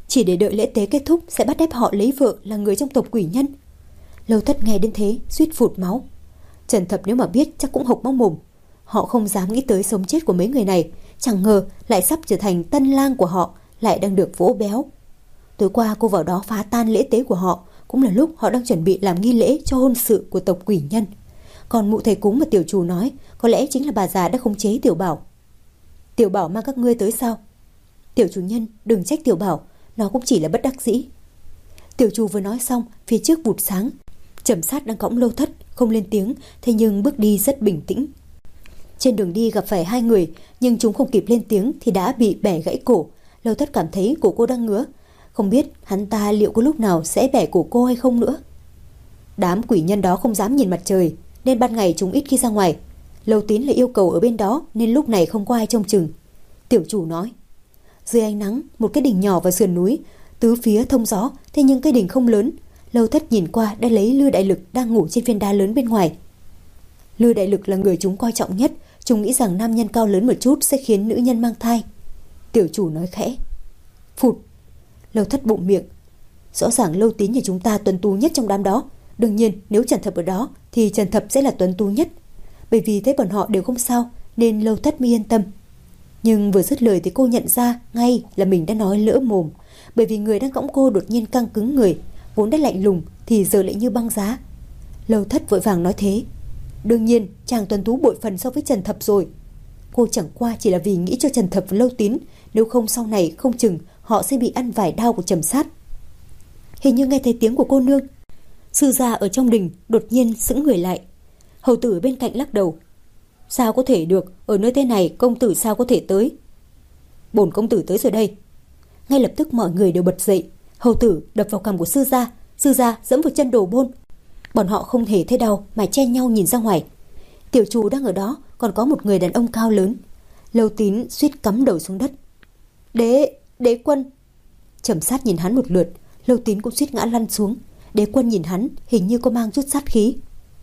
chỉ để đợi lễ tế kết thúc sẽ bắt ép họ lấy vợ là người trong tộc quỷ nhân. Lâu Thất nghe đến thế suýt phụt máu. Trần Thập nếu mà biết chắc cũng hộc máu mồm. Họ không dám nghĩ tới sống chết của mấy người này, chẳng ngờ lại sắp trở thành tân lang của họ, lại đang được vỗ béo. Tối qua cô vào đó phá tan lễ tế của họ, cũng là lúc họ đang chuẩn bị làm nghi lễ cho hôn sự của tộc quỷ nhân. Còn mụ thầy cúng mà tiểu chủ nói có lẽ chính là bà già đã khống chế Tiểu Bảo. Tiểu Bảo mang các ngươi tới sao? Tiểu chủ nhân đừng trách Tiểu Bảo, nó cũng chỉ là bất đắc dĩ. Tiểu chủ vừa nói xong, phía trước vụt sáng. Trầm Sát đang cõng Lâu Thất, không lên tiếng, thế nhưng bước đi rất bình tĩnh. Trên đường đi gặp phải hai người, nhưng chúng không kịp lên tiếng thì đã bị bẻ gãy cổ. Lâu Thất cảm thấy cổ cô đang ngứa, không biết hắn ta liệu có lúc nào sẽ bẻ cổ cô hay không nữa. Đám quỷ nhân đó không dám nhìn mặt trời, nên ban ngày chúng ít khi ra ngoài. Lâu Tín lại yêu cầu ở bên đó, nên lúc này không có ai trông chừng. Tiểu chủ nói, dưới ánh nắng, một cái đỉnh nhỏ vào sườn núi, tứ phía thông gió, thế nhưng cái đỉnh không lớn. Lâu Thất nhìn qua đã lấy Lư Đại Lực đang ngủ trên viên đá lớn bên ngoài. Lư Đại Lực là người chúng coi trọng nhất, chúng nghĩ rằng nam nhân cao lớn một chút sẽ khiến nữ nhân mang thai. Tiểu chủ nói khẽ. Phụt. Lâu Thất bụng miệng. Rõ ràng Lâu Tín nhà chúng ta tuấn tú nhất trong đám đó. Đương nhiên nếu Trần Thập ở đó thì Trần Thập sẽ là tuấn tú nhất. Bởi vì thấy bọn họ đều không sao nên Lâu Thất mới yên tâm. Nhưng vừa dứt lời thì cô nhận ra ngay là mình đã nói lỡ mồm. Bởi vì người đang cõng cô đột nhiên căng cứng người, vốn đã lạnh lùng thì giờ lại như băng giá. Lâu Thất vội vàng nói thế. Đương nhiên chàng tuấn tú bội phần so với Trần Thập rồi. Cô chẳng qua chỉ là vì nghĩ cho Trần Thập và Lâu Tín, nếu không sau này không chừng họ sẽ bị ăn vài đao của Trầm Sát. Hình như nghe thấy tiếng của cô nương. Sư gia ở trong đình đột nhiên sững người lại. Hầu tử bên cạnh lắc đầu. Sao có thể được, ở nơi thế này công tử sao có thể tới? Bổn công tử tới rồi đây. Ngay lập tức mọi người đều bật dậy. Hầu tử đập vào cằm của sư gia, sư gia giẫm vào chân Đồ Bôn. Bọn họ không hề thấy đau mà chen nhau nhìn ra ngoài. Tiểu chủ đang ở đó, còn có một người đàn ông cao lớn. Lâu Tín suýt cắm đầu xuống đất. Đế, đế quân. Trầm Sát nhìn hắn một lượt, Lâu Tín cũng suýt ngã lăn xuống. Đế quân nhìn hắn hình như có mang chút sát khí.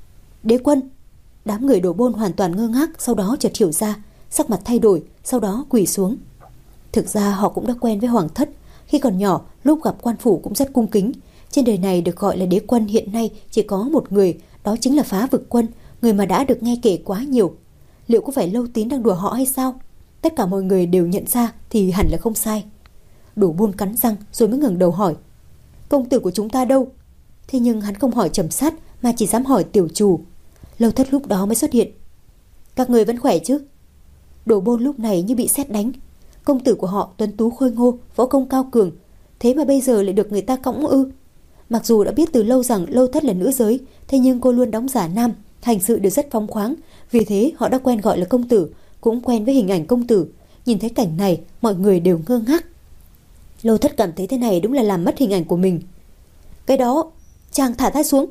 Đế quân. Đám người Đồ Bôn hoàn toàn ngơ ngác, sau đó chợt hiểu ra, sắc mặt thay đổi, sau đó quỳ xuống. Thực ra họ cũng đã quen với Hoàng thất. Khi còn nhỏ, lúc gặp quan phủ cũng rất cung kính. Trên đời này được gọi là đế quân hiện nay chỉ có một người, đó chính là Phá Vực Quân, người mà đã được nghe kể quá nhiều. Liệu có phải Lâu Tín đang đùa họ hay sao? Tất cả mọi người đều nhận ra thì hẳn là không sai. Đồ Bôn cắn răng rồi mới ngẩng đầu hỏi. Công tử của chúng ta đâu? Thế nhưng hắn không hỏi Trầm Sát mà chỉ dám hỏi tiểu chủ. Lâu Thất lúc đó mới xuất hiện. Các người vẫn khỏe chứ? Đồ Bôn lúc này như bị sét đánh. Công tử của họ tuấn tú khôi ngô, võ công cao cường, thế mà bây giờ lại được người ta cõng ư? Mặc dù đã biết từ lâu rằng Lâu Thất là nữ giới, thế nhưng cô luôn đóng giả nam, hành sự đều rất phóng khoáng, vì thế họ đã quen gọi là công tử, cũng quen với hình ảnh công tử. Nhìn thấy cảnh này, mọi người đều ngơ ngác. Lâu Thất cảm thấy thế này đúng là làm mất hình ảnh của mình. Cái đó, chàng thả ta xuống.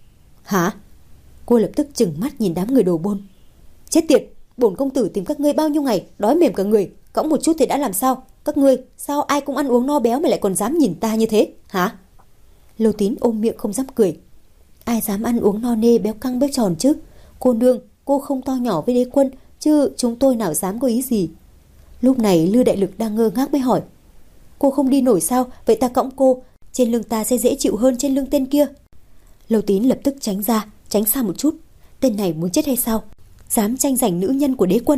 Hả? Cô lập tức trừng mắt nhìn đám người Đồ Bôn. Chết tiệt, bổn công tử tìm các ngươi bao nhiêu ngày, đói mềm cả người, cõng một chút thì đã làm sao? Các ngươi, sao ai cũng ăn uống no béo mà lại còn dám nhìn ta như thế, hả? Lâu Tín ôm miệng không dám cười. Ai dám ăn uống no nê béo căng béo tròn chứ? Cô nương, cô không to nhỏ với đế quân, chứ chúng tôi nào dám có ý gì. Lúc này Lư Đại Lực đang ngơ ngác mới hỏi. Cô không đi nổi sao? Vậy ta cõng cô, trên lưng ta sẽ dễ chịu hơn trên lưng tên kia. Lâu Tín lập tức tránh ra, tránh xa một chút. Tên này muốn chết hay sao? Dám tranh giành nữ nhân của đế quân.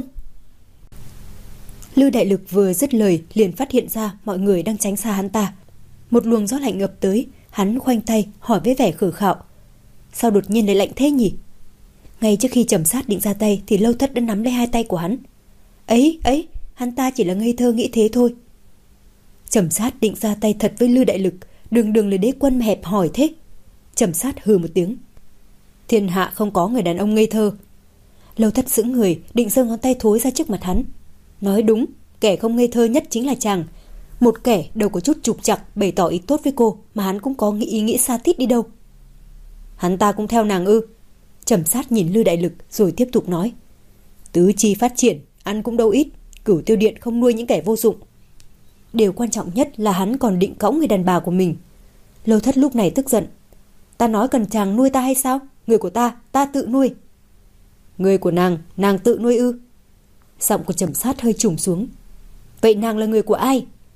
Lư Đại Lực vừa dứt lời liền phát hiện ra mọi người đang tránh xa hắn ta. Một luồng gió lạnh ập tới, hắn khoanh tay hỏi với vẻ khờ khạo. Sao đột nhiên lại lạnh thế nhỉ? Ngay trước khi Trầm Sát định ra tay thì Lâu Thất đã nắm lấy hai tay của hắn. Ấy, ấy, hắn ta chỉ là ngây thơ nghĩ thế thôi. Trầm Sát định ra tay thật với Lư Đại Lực, đường đường là đế quân mà hẹp hỏi thế. Trầm Sát hừ một tiếng. Thiên hạ không có người đàn ông ngây thơ. Lâu Thất sững người, định giơ ngón tay thối ra trước mặt hắn. Nói đúng, kẻ không ngây thơ nhất chính là chàng. Một kẻ đâu có chút trục trặc bày tỏ ý tốt với cô mà hắn cũng có nghĩ ý nghĩ xa tít đi đâu. Hắn ta cũng theo nàng ư? Trầm Sát nhìn Lư Đại Lực rồi tiếp tục nói. Tứ chi phát triển, ăn cũng đâu ít, Cửu Tiêu Điện không nuôi những kẻ vô dụng. Điều quan trọng nhất là hắn còn định cõng người đàn bà của mình. Lâu Thất lúc này tức giận. Ta nói cần chàng nuôi ta hay sao? Người của ta, ta tự nuôi. Người của nàng, nàng tự nuôi ư? Giọng của Trầm Sát hơi trùng xuống. Vậy nàng là người của ai?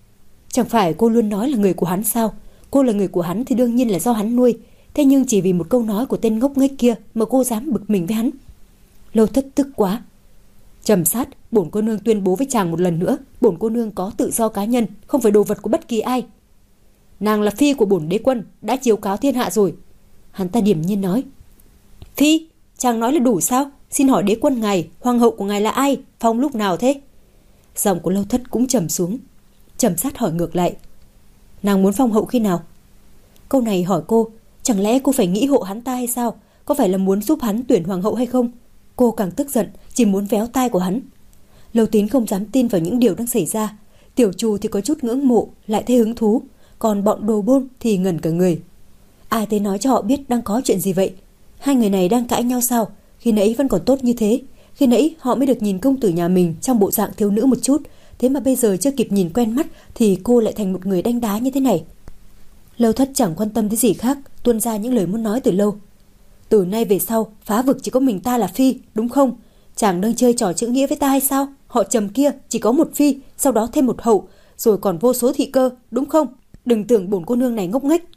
Chẳng phải cô luôn nói là người của hắn sao? Cô là người của hắn thì đương nhiên là do hắn nuôi. Thế nhưng chỉ vì một câu nói của tên ngốc nghếch kia mà cô dám bực mình với hắn. Lâu Thất tức quá. Trầm Sát, bổn cô nương tuyên bố với chàng một lần nữa, bổn cô nương có tự do cá nhân, không phải đồ vật của bất kỳ ai. Nàng là phi của bổn đế quân, đã chiếu cáo thiên hạ rồi. Hắn ta điềm nhiên nói. Phi? Chàng nói là đủ sao? Xin hỏi đế quân ngài, hoàng hậu của ngài là ai? Phong lúc nào thế? Giọng của Lâu Thất cũng trầm xuống. Trầm Sát hỏi ngược lại. Nàng muốn phong hậu khi nào? Câu này hỏi cô, chẳng lẽ cô phải nghĩ hộ hắn ta hay sao? Có phải là muốn giúp hắn tuyển hoàng hậu hay không? Cô càng tức giận, chỉ muốn véo tai của hắn. Lâu Tín không dám tin vào những điều đang xảy ra. Tiểu Trù thì có chút ngưỡng mộ, lại thấy hứng thú, còn bọn đồ bôn thì ngẩn cả người. Ai tới nói cho họ biết đang có chuyện gì vậy? Hai người này đang cãi nhau sao? Khi nãy vẫn còn tốt như thế. Khi nãy họ mới được nhìn công tử nhà mình trong bộ dạng thiếu nữ một chút, thế mà bây giờ chưa kịp nhìn quen mắt thì cô lại thành một người đanh đá như thế này. Lâu Thất chẳng quan tâm tới gì khác, tuôn ra những lời muốn nói từ lâu. Từ nay về sau, phá vực chỉ có mình ta là phi, đúng không? Chàng đang chơi trò chữ nghĩa với ta hay sao? Họ Trầm kia chỉ có một phi, sau đó thêm một hậu, rồi còn vô số thị cơ, đúng không? Đừng tưởng bổn cô nương này ngốc nghếch.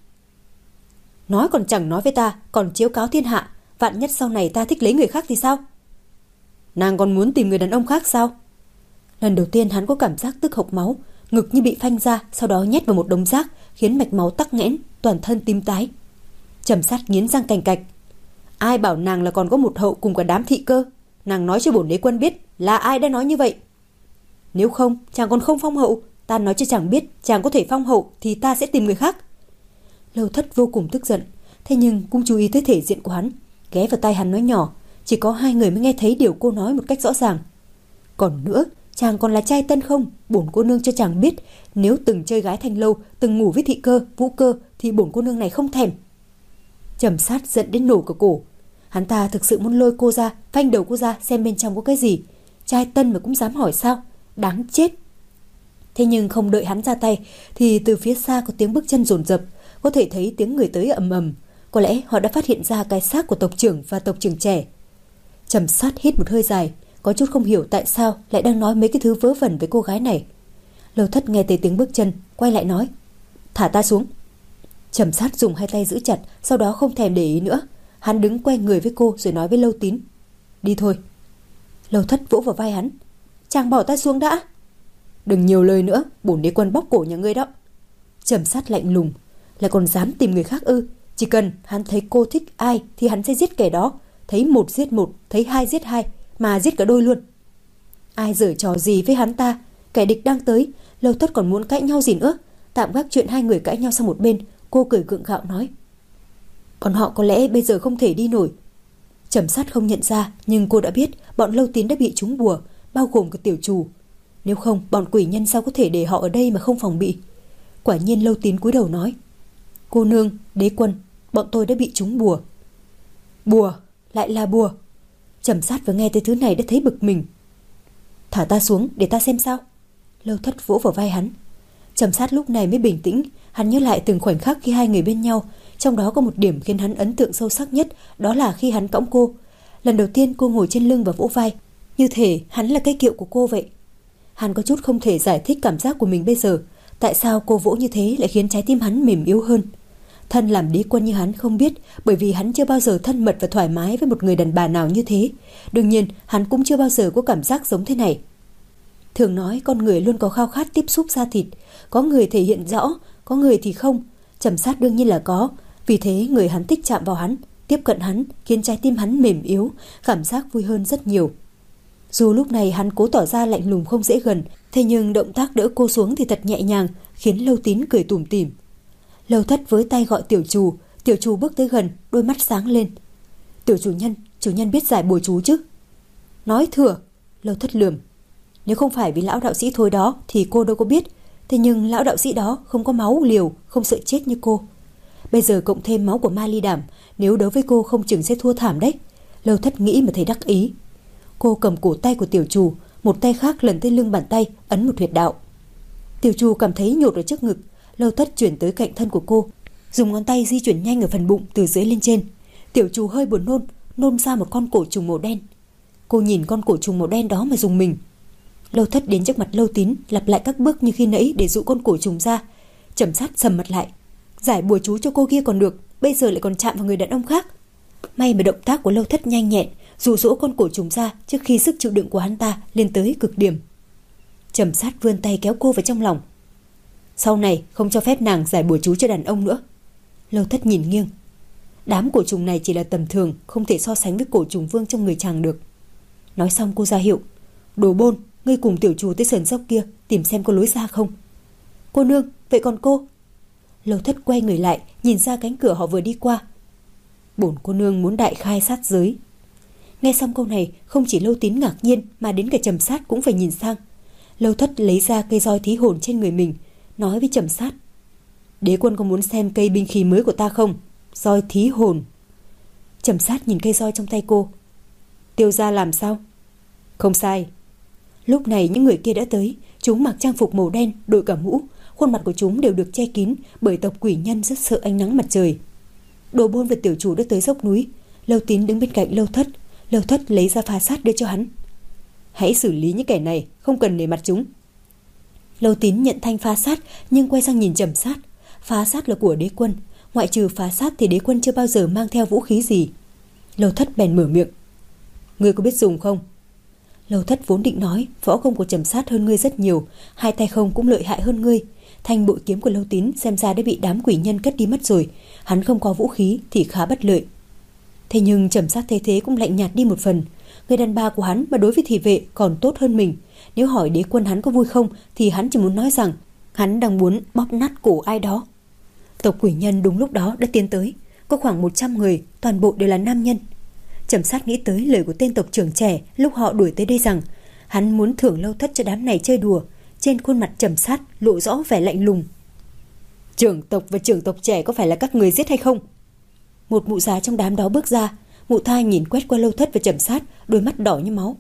Nói còn chẳng nói với ta, còn chiếu cáo thiên hạ, vạn nhất sau này ta thích lấy người khác thì sao? Nàng còn muốn tìm người đàn ông khác sao? Lần đầu tiên hắn có cảm giác tức hộc máu, ngực như bị phanh ra, sau đó nhét vào một đống rác, khiến mạch máu tắc nghẽn, toàn thân tím tái. Trầm Sát nghiến răng cành cạch. Ai bảo nàng là còn có một hậu cùng cả đám thị cơ? Nàng nói cho bổn đế quân biết là ai đã nói như vậy. Nếu không, chàng còn không phong hậu. Ta nói cho chàng biết, chàng có thể phong hậu thì ta sẽ tìm người khác. Lâu Thất vô cùng tức giận, thế nhưng cũng chú ý tới thể diện của hắn, ghé vào tai hắn nói nhỏ. Chỉ có hai người mới nghe thấy điều cô nói một cách rõ ràng. Còn nữa, chàng còn là trai tân không? Bổn cô nương cho chàng biết, nếu từng chơi gái thanh lâu, từng ngủ với thị cơ, vũ cơ thì bổn cô nương này không thèm. Trầm Sát giận đến nổ cả cổ. Hắn ta thực sự muốn lôi cô ra, phanh đầu cô ra xem bên trong có cái gì. Trai tân mà cũng dám hỏi sao? Đáng chết. Thế nhưng không đợi hắn ra tay thì từ phía xa có tiếng bước chân dồn dập, có thể thấy tiếng người tới ầm ầm. Có lẽ họ đã phát hiện ra cái xác của tộc trưởng và tộc trưởng trẻ. Trầm Sát hít một hơi dài, có chút không hiểu tại sao lại đang nói mấy cái thứ vớ vẩn với cô gái này. Lâu Thất nghe thấy tiếng bước chân, quay lại nói. Thả ta xuống. Trầm Sát dùng hai tay giữ chặt, sau đó không thèm để ý nữa. Hắn đứng quay người với cô rồi nói với Lâu Tín. Đi thôi. Lâu Thất vỗ vào vai hắn. Chàng bỏ ta xuống đã. Đừng nhiều lời nữa, bổn đế quân bóp cổ nhà ngươi đó. Trầm Sát lạnh lùng. Lại còn dám tìm người khác ư? Chỉ cần hắn thấy cô thích ai thì hắn sẽ giết kẻ đó. Thấy một giết một, thấy hai giết hai, mà giết cả đôi luôn. Ai giở trò gì với hắn ta? Kẻ địch đang tới. Lâu Thất còn muốn cãi nhau gì nữa? Tạm gác chuyện hai người cãi nhau sang một bên, cô cười gượng gạo nói. Bọn họ có lẽ bây giờ không thể đi nổi. Trầm Sát không nhận ra, nhưng cô đã biết bọn Lâu Tín đã bị trúng bùa, bao gồm cả Tiểu Trù. Nếu không, bọn quỷ nhân sao có thể để họ ở đây mà không phòng bị? Quả nhiên Lâu Tín cúi đầu nói. Cô nương, đế quân, bọn tôi đã bị trúng bùa. Bùa? Lại là bùa? Trầm Sát vừa nghe tới thứ này đã thấy bực mình. Thả ta xuống để ta xem sao. Lâu Thất vỗ vào vai hắn. Trầm Sát lúc này mới bình tĩnh. Hắn nhớ lại từng khoảnh khắc khi hai người bên nhau. Trong đó có một điểm khiến hắn ấn tượng sâu sắc nhất, đó là khi hắn cõng cô. Lần đầu tiên cô ngồi trên lưng và vỗ vai, như thể hắn là cây kiệu của cô vậy. Hắn có chút không thể giải thích cảm giác của mình bây giờ. Tại sao cô vỗ như thế lại khiến trái tim hắn mềm yếu hơn? Thân làm đế quân như hắn không biết, bởi vì hắn chưa bao giờ thân mật và thoải mái với một người đàn bà nào như thế. Đương nhiên, hắn cũng chưa bao giờ có cảm giác giống thế này. Thường nói con người luôn có khao khát tiếp xúc da thịt, có người thể hiện rõ, có người thì không. Trầm Sát đương nhiên là có, vì thế người hắn thích chạm vào hắn, tiếp cận hắn, khiến trái tim hắn mềm yếu, cảm giác vui hơn rất nhiều. Dù lúc này hắn cố tỏ ra lạnh lùng không dễ gần, thế nhưng động tác đỡ cô xuống thì thật nhẹ nhàng, khiến Lâu Tín cười tủm tỉm. Lâu Thất với tay gọi Tiểu Trù, Tiểu Trù bước tới gần, đôi mắt sáng lên. Tiểu chủ nhân, chủ nhân biết giải bùa chú chứ? Nói thừa. Lâu Thất lườm. Nếu không phải vì lão đạo sĩ thôi đó thì cô đâu có biết. Thế nhưng lão đạo sĩ đó không có máu liều, không sợ chết như cô. Bây giờ cộng thêm máu của Ma Ly Đảm, nếu đấu với cô không chừng sẽ thua thảm đấy. Lâu Thất nghĩ mà thấy đắc ý. Cô cầm cổ tay của Tiểu Trù, một tay khác lần tới lưng bàn tay, ấn một huyệt đạo. Tiểu Trù cảm thấy nhột ở trước ngực. Lâu Thất chuyển tới cạnh thân của cô, dùng ngón tay di chuyển nhanh ở phần bụng từ dưới lên trên. Tiểu Trù hơi buồn nôn, nôn ra một con cổ trùng màu đen. Cô nhìn con cổ trùng màu đen đó mà rùng mình. Lâu Thất đến trước mặt Lâu Tín, lặp lại các bước như khi nãy để dụ con cổ trùng ra. Trầm Sát sầm mặt lại. Giải bùa chú cho cô kia còn được, bây giờ lại còn chạm vào người đàn ông khác. May mà động tác của Lâu Thất nhanh nhẹn, dụ dỗ con cổ trùng ra trước khi sức chịu đựng của hắn ta lên tới cực điểm. Trầm Sát vươn tay kéo cô vào trong lòng. Sau này không cho phép nàng giải bùa chú cho đàn ông nữa. Lâu Thất nhìn nghiêng. Đám cổ trùng này chỉ là tầm thường, không thể so sánh với cổ trùng vương trong người chàng được. Nói xong cô ra hiệu. Đồ Bôn, ngươi cùng tiểu chủ tới sườn dốc kia tìm xem có lối ra không. Cô nương, vậy còn cô? Lâu Thất quay người lại, nhìn ra cánh cửa họ vừa đi qua. Bổn cô nương muốn đại khai sát giới. Nghe xong câu này, không chỉ Lâu Tín ngạc nhiên mà đến cả Trầm Sát cũng phải nhìn sang. Lâu Thất lấy ra cây roi thí hồn trên người mình, nói với Trầm Sát. Đế quân có muốn xem cây binh khí mới của ta không? Roi thí hồn. Trầm Sát nhìn cây roi trong tay cô. Tiêu gia làm sao? Không sai. Lúc này những người kia đã tới. Chúng mặc trang phục màu đen, đội cả mũ. Khuôn mặt của chúng đều được che kín bởi tộc quỷ nhân rất sợ ánh nắng mặt trời. Đồ Bôn và tiểu chủ đã tới dốc núi. Lâu Tín đứng bên cạnh Lâu Thất. Lâu Thất lấy ra phá sát đưa cho hắn. Hãy xử lý những kẻ này, không cần nể mặt chúng. Lâu Tín nhận thanh phá sát nhưng quay sang nhìn Trầm Sát. Phá sát là của đế quân, ngoại trừ phá sát thì đế quân chưa bao giờ mang theo vũ khí gì. Lâu Thất bèn mở miệng. Ngươi có biết dùng không? Lâu Thất vốn định nói võ công của Trầm Sát hơn ngươi rất nhiều, hai tay không cũng lợi hại hơn ngươi. Thanh bội kiếm của Lâu Tín xem ra đã bị đám quỷ nhân cất đi mất rồi, hắn không có vũ khí thì khá bất lợi. Thế nhưng Trầm Sát thế thế cũng lạnh nhạt đi một phần. Người đàn bà của hắn mà đối với thị vệ còn tốt hơn mình. Nếu hỏi đế quân hắn có vui không thì hắn chỉ muốn nói rằng hắn đang muốn bóp nát cổ ai đó. Tộc quỷ nhân đúng lúc đó đã tiến tới. Có khoảng một trăm người, toàn bộ đều là nam nhân. Trầm Sát nghĩ tới lời của tên tộc trưởng trẻ lúc họ đuổi tới đây rằng hắn muốn thưởng Lâu Thất cho đám này chơi đùa. Trên khuôn mặt Trầm Sát lộ rõ vẻ lạnh lùng. Trưởng tộc và trưởng tộc trẻ có phải là các người giết hay không? Một mụ già trong đám đó bước ra. Mụ ta nhìn quét qua Lâu Thất và Trầm Sát, đôi mắt đỏ như máu.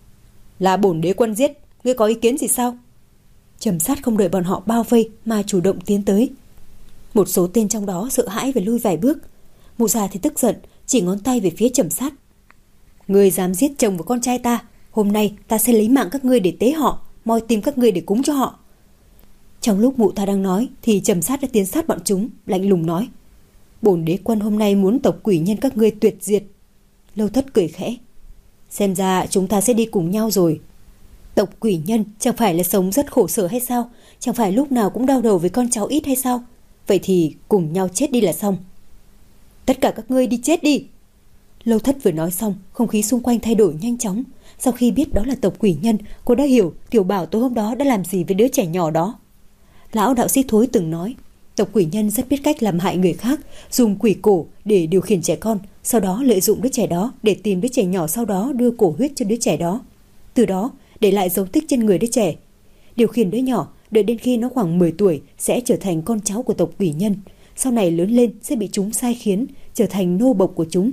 Là bổn đế quân giết, ngươi có ý kiến gì sao? Trầm Sát không đợi bọn họ bao vây mà chủ động tiến tới. Một số tên trong đó sợ hãi và lui vài bước. Mụ già thì tức giận, chỉ ngón tay về phía Trầm Sát. Ngươi dám giết chồng và con trai ta, hôm nay ta sẽ lấy mạng các ngươi để tế họ, moi tim các ngươi để cúng cho họ. Trong lúc mụ ta đang nói thì Trầm Sát đã tiến sát bọn chúng, lạnh lùng nói. Bổn đế quân hôm nay muốn tộc quỷ nhân các ngươi tuyệt diệt. Lâu Thất cười khẽ. Xem ra chúng ta sẽ đi cùng nhau rồi. Tộc quỷ nhân chẳng phải là sống rất khổ sở hay sao? Chẳng phải lúc nào cũng đau đầu với con cháu ít hay sao? Vậy thì cùng nhau chết đi là xong. Tất cả các ngươi đi chết đi. Lâu Thất vừa nói xong, không khí xung quanh thay đổi nhanh chóng. Sau khi biết đó là tộc quỷ nhân, cô đã hiểu Tiểu Bảo tối hôm đó đã làm gì với đứa trẻ nhỏ đó. Lão đạo sĩ Thối từng nói, tộc quỷ nhân rất biết cách làm hại người khác, dùng quỷ cổ để điều khiển trẻ con, sau đó lợi dụng đứa trẻ đó để tìm đứa trẻ nhỏ, sau đó đưa cổ huyết cho đứa trẻ đó. Từ đó để lại dấu tích trên người đứa trẻ. Điều khiển đứa nhỏ, đợi đến khi nó khoảng mười tuổi sẽ trở thành con cháu của tộc quỷ nhân. Sau này lớn lên sẽ bị chúng sai khiến, trở thành nô bộc của chúng.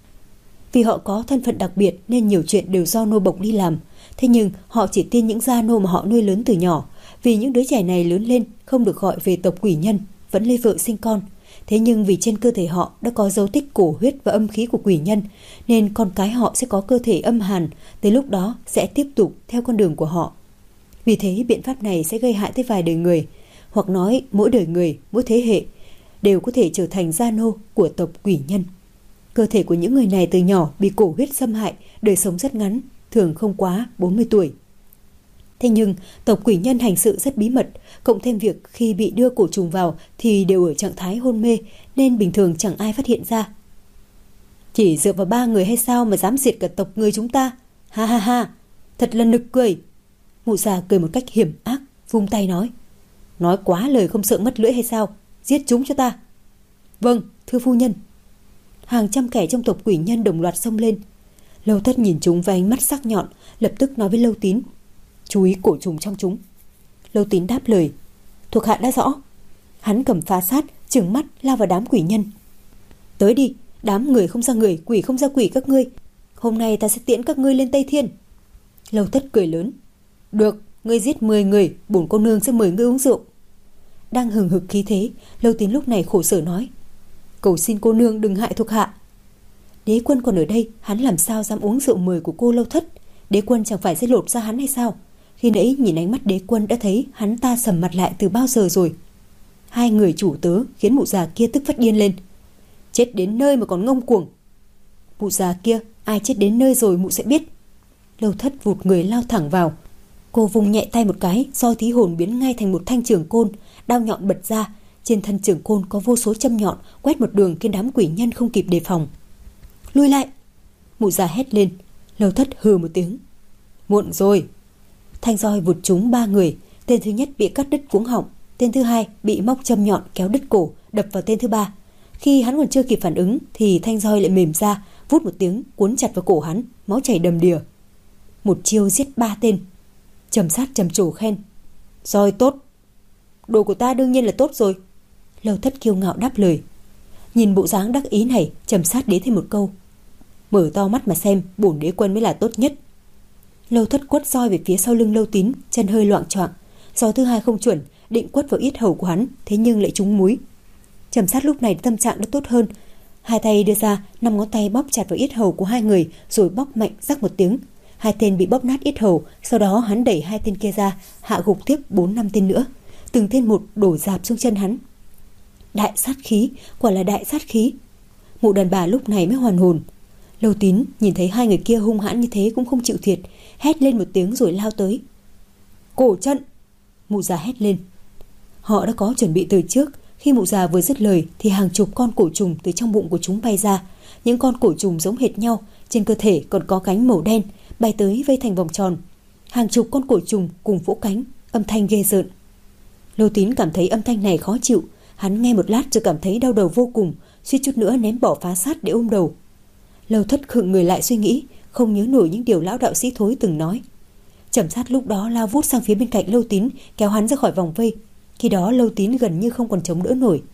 Vì họ có thân phận đặc biệt nên nhiều chuyện đều do nô bộc đi làm. Thế nhưng họ chỉ tin những gia nô mà họ nuôi lớn từ nhỏ. Vì những đứa trẻ này lớn lên không được gọi về tộc quỷ nhân, vẫn lấy vợ sinh con. Thế nhưng vì trên cơ thể họ đã có dấu tích cổ huyết và âm khí của quỷ nhân, nên con cái họ sẽ có cơ thể âm hàn, tới lúc đó sẽ tiếp tục theo con đường của họ. Vì thế biện pháp này sẽ gây hại tới vài đời người, hoặc nói mỗi đời người, mỗi thế hệ đều có thể trở thành gia nô của tộc quỷ nhân. Cơ thể của những người này từ nhỏ bị cổ huyết xâm hại, đời sống rất ngắn, thường không quá bốn mươi tuổi. Thế nhưng tộc quỷ nhân hành sự rất bí mật, cộng thêm việc khi bị đưa cổ trùng vào thì đều ở trạng thái hôn mê, nên bình thường chẳng ai phát hiện ra. Chỉ dựa vào ba người hay sao mà dám diệt cả tộc người chúng ta? Ha ha ha, thật là nực cười. Mụ già cười một cách hiểm ác, vung tay nói. Nói quá lời không sợ mất lưỡi hay sao? Giết chúng cho ta. Vâng, thưa phu nhân. Hàng trăm kẻ trong tộc quỷ nhân đồng loạt xông lên. Lâu Thất nhìn chúng với ánh mắt sắc nhọn, lập tức nói với Lâu Tín. Chú ý cổ trùng trong chúng. Lâu Tín đáp lời. Thuộc hạ đã rõ. Hắn cầm phá sát, trừng mắt lao vào đám quỷ nhân. Tới đi, đám người không ra người, quỷ không ra quỷ các ngươi. Hôm nay ta sẽ tiễn các ngươi lên Tây Thiên. Lâu Thất cười lớn. Được, ngươi giết mười người, bổn cô nương sẽ mời ngươi uống rượu. Đang hừng hực khí thế, Lâu Tín lúc này khổ sở nói. Cầu xin cô nương đừng hại thuộc hạ. Đế quân còn ở đây, hắn làm sao dám uống rượu mời của cô Lâu Thất? Đế quân chẳng phải sẽ lột ra hắn hay sao? Khi nãy nhìn ánh mắt Đế Quân đã thấy hắn ta sầm mặt lại từ bao giờ rồi. Hai người chủ tớ khiến mụ già kia tức phát điên lên. Chết đến nơi mà còn ngông cuồng. Mụ già kia, ai chết đến nơi rồi mụ sẽ biết. Lâu Thất vụt người lao thẳng vào. Cô vùng nhẹ tay một cái, roi thí hồn biến ngay thành một thanh trường côn, đao nhọn bật ra. Trên thân trường côn có vô số châm nhọn, quét một đường khiến đám quỷ nhân không kịp đề phòng. Lùi lại! Mụ già hét lên. Lâu Thất hừ một tiếng. Muộn rồi. Thanh roi vụt trúng ba người. Tên thứ nhất bị cắt đứt cuống họng, tên thứ hai bị móc châm nhọn kéo đứt cổ, đập vào tên thứ ba. Khi hắn còn chưa kịp phản ứng thì thanh roi lại mềm ra, vút một tiếng cuốn chặt vào cổ hắn, máu chảy đầm đìa. Một chiêu giết ba tên. Trầm Sát trầm trồ khen. Roi tốt. Đồ của ta đương nhiên là tốt rồi. Lâu Thất kiêu ngạo đáp lời. Nhìn bộ dáng đắc ý này, Trầm Sát đế thêm một câu. Mở to mắt mà xem, bổn đế quân mới là tốt nhất. Lâu Thất quất roi về phía sau lưng Lâu Tín, chân hơi loạng choạng. Roi thứ hai không chuẩn, định quất vào yết hầu của hắn, thế nhưng lại trúng múi. Trầm Sát lúc này tâm trạng đã tốt hơn. Hai tay đưa ra, năm ngón tay bóp chặt vào yết hầu của hai người, rồi bóp mạnh rắc một tiếng. Hai tên bị bóp nát yết hầu. Sau đó hắn đẩy hai tên kia ra, hạ gục tiếp bốn năm tên nữa. Từng tên một đổ dạp xuống chân hắn. Đại sát khí, quả là đại sát khí. Mụ đàn bà lúc này mới hoàn hồn. Lâu Tín nhìn thấy hai người kia hung hãn như thế cũng không chịu thiệt, hét lên một tiếng rồi lao tới. Cổ trận! Mụ già hét lên. Họ đã có chuẩn bị từ trước. Khi mụ già vừa dứt lời thì hàng chục con cổ trùng từ trong bụng của chúng bay ra. Những con cổ trùng giống hệt nhau, trên cơ thể còn có cánh màu đen, bay tới vây thành vòng tròn. Hàng chục con cổ trùng cùng vỗ cánh, âm thanh ghê rợn. Lâu Tín cảm thấy âm thanh này khó chịu. Hắn nghe một lát rồi cảm thấy đau đầu vô cùng, suýt chút nữa ném bỏ phá sát để ôm đầu. Lâu Thất khựng người lại suy nghĩ, không nhớ nổi những điều lão đạo sĩ thối từng nói. Trầm Sát lúc đó lao vút sang phía bên cạnh Lâu Tín, kéo hắn ra khỏi vòng vây. Khi đó Lâu Tín gần như không còn chống đỡ nổi.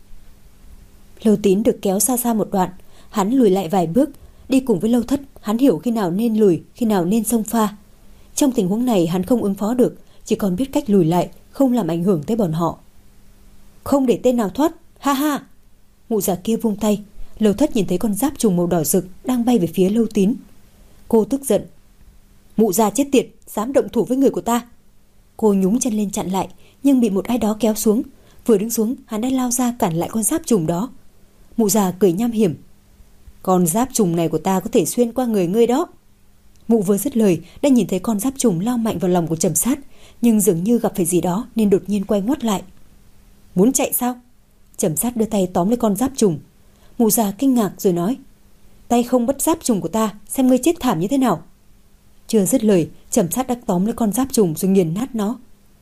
Lâu Tín được kéo xa xa một đoạn, hắn lùi lại vài bước. Đi cùng với Lâu Thất, hắn hiểu khi nào nên lùi, khi nào nên xông pha. Trong tình huống này hắn không ứng phó được, chỉ còn biết cách lùi lại, không làm ảnh hưởng tới bọn họ. Không để tên nào thoát, ha ha! Mụ già kia vung tay. Lâu Thất nhìn thấy con giáp trùng màu đỏ rực đang bay về phía Lâu Tín. Cô tức giận. Mụ già chết tiệt, dám động thủ với người của ta. Cô nhúng chân lên chặn lại, nhưng bị một ai đó kéo xuống. Vừa đứng xuống, hắn đã lao ra cản lại con giáp trùng đó. Mụ già cười nham hiểm. Con giáp trùng này của ta có thể xuyên qua người ngươi đó. Mụ vừa dứt lời đã nhìn thấy con giáp trùng lao mạnh vào lòng của Trầm Sát, nhưng dường như gặp phải gì đó nên đột nhiên quay ngoắt lại. Muốn chạy sao? Trầm Sát đưa tay tóm lấy con giáp trùng. Mụ già kinh ngạc rồi nói. Tay không bắt giáp trùng của ta, xem ngươi chết thảm như thế nào. Chưa dứt lời, Trầm Sát đã tóm lấy con giáp trùng rồi nghiền nát nó.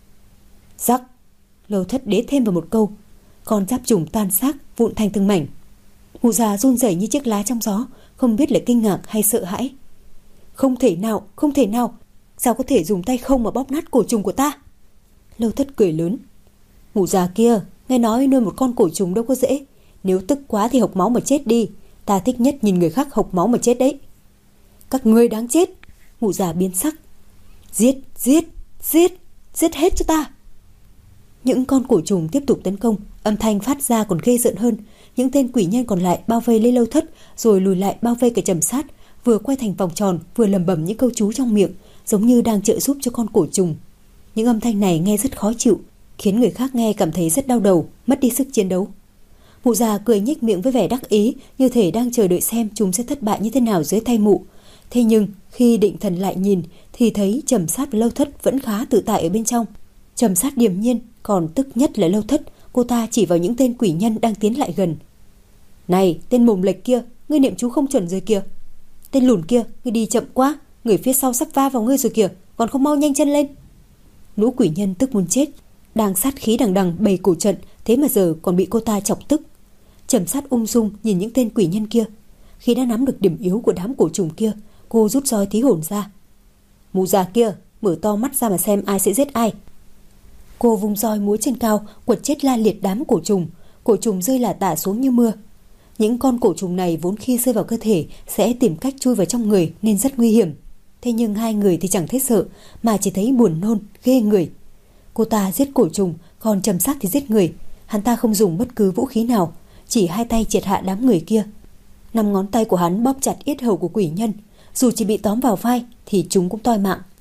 Rắc! Lâu Thất đế thêm vào một câu. Con giáp trùng tan xác, vụn thành từng mảnh. Mụ già run rẩy như chiếc lá trong gió, không biết là kinh ngạc hay sợ hãi. Không thể nào, không thể nào. Sao có thể dùng tay không mà bóp nát cổ trùng của ta? Lâu Thất cười lớn. Mụ già kia, nghe nói nuôi một con cổ trùng đâu có dễ. Nếu tức quá thì hộc máu mà chết đi. Ta thích nhất nhìn người khác hộc máu mà chết đấy. Các ngươi đáng chết. Mụ già biến sắc. Giết, giết, giết, giết hết cho ta. Những con cổ trùng tiếp tục tấn công, âm thanh phát ra còn ghê rợn hơn. Những tên quỷ nhân còn lại bao vây lấy Lâu Thất, rồi lùi lại bao vây cả Trầm Sát, vừa quay thành vòng tròn, vừa lẩm bẩm những câu chú trong miệng, giống như đang trợ giúp cho con cổ trùng. Những âm thanh này nghe rất khó chịu, khiến người khác nghe cảm thấy rất đau đầu, mất đi sức chiến đấu. Mụ già cười nhếch miệng với vẻ đắc ý, như thể đang chờ đợi xem chúng sẽ thất bại như thế nào dưới tay mụ. Thế nhưng khi định thần lại nhìn thì thấy Trầm Sát và Lâu Thất vẫn khá tự tại ở bên trong. Trầm Sát điềm nhiên, còn tức nhất là Lâu Thất. Cô ta chỉ vào những tên quỷ nhân đang tiến lại gần. Này, tên mồm lệch kia, ngươi niệm chú không chuẩn rồi kìa. Tên lùn kia, ngươi đi chậm quá, người phía sau sắp va vào ngươi rồi kìa, còn không mau nhanh chân lên. Lũ quỷ nhân tức muốn chết, đang sát khí đằng đằng bày cổ trận, thế mà giờ còn bị cô ta chọc tức. Trầm Sát ung dung nhìn những tên quỷ nhân kia. Khi đã nắm được điểm yếu của đám cổ trùng kia, cô rút roi thí hồn ra. Mụ già kia, mở to mắt ra mà xem ai sẽ giết ai. Cô vung roi múa trên cao, quật chết la liệt đám cổ trùng. Cổ trùng rơi lả tả xuống như mưa. Những con cổ trùng này vốn khi rơi vào cơ thể sẽ tìm cách chui vào trong người nên rất nguy hiểm. Thế nhưng hai người thì chẳng thấy sợ, mà chỉ thấy buồn nôn, ghê người. Cô ta giết cổ trùng, còn Trầm Sát thì giết người. Hắn ta không dùng bất cứ vũ khí nào, chỉ hai tay triệt hạ đám người kia. Năm ngón tay của hắn bóp chặt yết hầu của quỷ nhân, dù chỉ bị tóm vào vai thì chúng cũng toi mạng.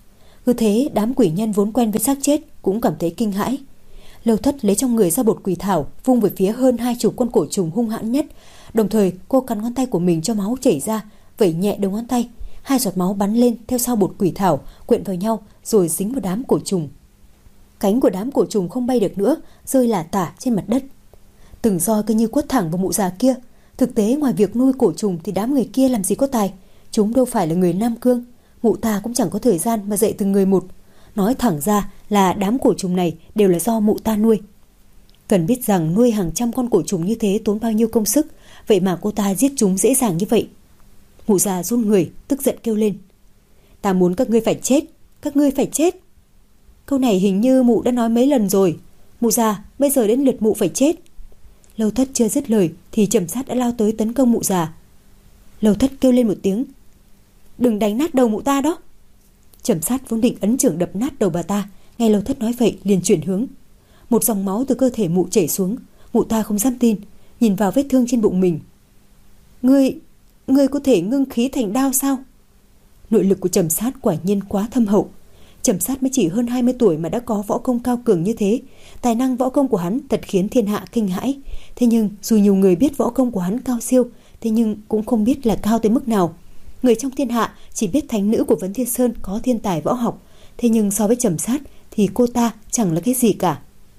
Cứ thế đám quỷ nhân vốn quen với xác chết cũng cảm thấy kinh hãi. Lâu Thất lấy trong người ra bột quỷ thảo, vung về phía hơn hai chục con cổ trùng hung hãn nhất. Đồng thời cô cắn ngón tay của mình cho máu chảy ra, vẩy nhẹ đầu ngón tay, hai giọt máu bắn lên theo sau bột quỷ thảo, quyện vào nhau rồi dính vào đám cổ trùng. Cánh của đám cổ trùng không bay được nữa, rơi lả tả trên mặt đất. Từng roi cứ như quất thẳng vào mụ già kia. Thực tế ngoài việc nuôi cổ trùng thì đám người kia làm gì có tài. Chúng đâu phải là người Nam Cương. Mụ ta cũng chẳng có thời gian mà dạy từng người một. Nói thẳng ra là đám cổ trùng này đều là do mụ ta nuôi. Cần biết rằng nuôi hàng trăm con cổ trùng như thế tốn bao nhiêu công sức, vậy mà cô ta giết chúng dễ dàng như vậy. Mụ già run người, tức giận kêu lên: "Ta muốn các ngươi phải chết, các ngươi phải chết." Câu này hình như mụ đã nói mấy lần rồi. "Mụ già, bây giờ đến lượt mụ phải chết." Lâu Thất chưa dứt lời thì Trầm Sát đã lao tới tấn công mụ già. Lâu Thất kêu lên một tiếng: "Đừng đánh nát đầu mụ ta đó." Trầm Sát vốn định ấn chưởng đập nát đầu bà ta, nghe Lâu Thất nói vậy liền chuyển hướng. Một dòng máu từ cơ thể mụ chảy xuống. Mụ ta không dám tin, nhìn vào vết thương trên bụng mình. Ngươi, ngươi có thể ngưng khí thành đao sao?" Nội lực của Trầm Sát quả nhiên quá thâm hậu. Trầm Sát mới chỉ hơn hai mươi tuổi mà đã có võ công cao cường như thế. Tài năng võ công của hắn thật khiến thiên hạ kinh hãi. Thế nhưng dù nhiều người biết võ công của hắn cao siêu, thế nhưng cũng không biết là cao tới mức nào. Người trong thiên hạ chỉ biết thánh nữ của Vấn Thiên Sơn có thiên tài võ học, thế nhưng so với Trầm Sát thì cô ta chẳng là cái gì cả.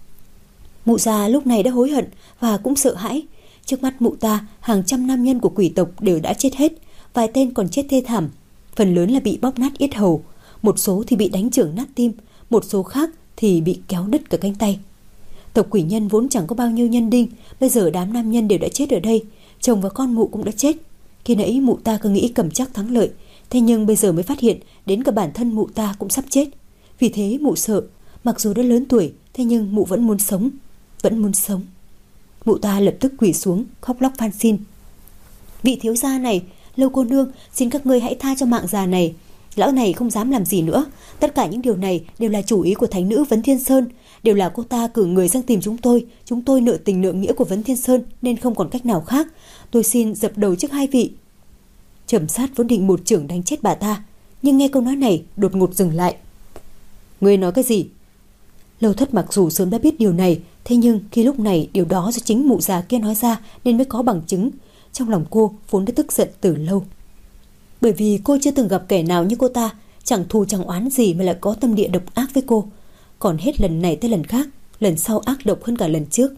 Mụ già lúc này đã hối hận và cũng sợ hãi. Trước mắt mụ ta, hàng trăm nam nhân của quỷ tộc đều đã chết hết, vài tên còn chết thê thảm, phần lớn là bị bóp nát yết hầu, một số thì bị đánh chưởng nát tim, một số khác thì bị kéo đứt cả cánh tay. Tộc quỷ nhân vốn chẳng có bao nhiêu nhân đinh, bây giờ đám nam nhân đều đã chết ở đây, chồng và con mụ cũng đã chết. Khi nãy mụ ta cứ nghĩ cầm chắc thắng lợi, thế nhưng bây giờ mới phát hiện đến cả bản thân mụ ta cũng sắp chết. Vì thế mụ sợ, mặc dù đã lớn tuổi, thế nhưng mụ vẫn muốn sống, vẫn muốn sống. Mụ ta lập tức quỳ xuống, khóc lóc van xin: "Vị thiếu gia này, Lâu cô nương, xin các ngươi hãy tha cho mạng già này. Lão này không dám làm gì nữa. Tất cả những điều này đều là chủ ý của thánh nữ Vấn Thiên Sơn, đều là cô ta cử người sang tìm chúng tôi. Chúng tôi nợ tình nợ nghĩa của Vấn Thiên Sơn nên không còn cách nào khác. Tôi xin dập đầu trước hai vị." Trầm Sát vốn định một chưởng đánh chết bà ta, nhưng nghe câu nói này đột ngột dừng lại. "Ngươi nói cái gì?" Lâu Thất mặc dù sớm đã biết điều này, thế nhưng khi lúc này điều đó do chính mụ già kia nói ra nên mới có bằng chứng. Trong lòng cô vốn đã tức giận từ lâu, bởi vì cô chưa từng gặp kẻ nào như cô ta, chẳng thù chẳng oán gì mà lại có tâm địa độc ác với cô. Còn hết lần này tới lần khác, lần sau ác độc hơn cả lần trước.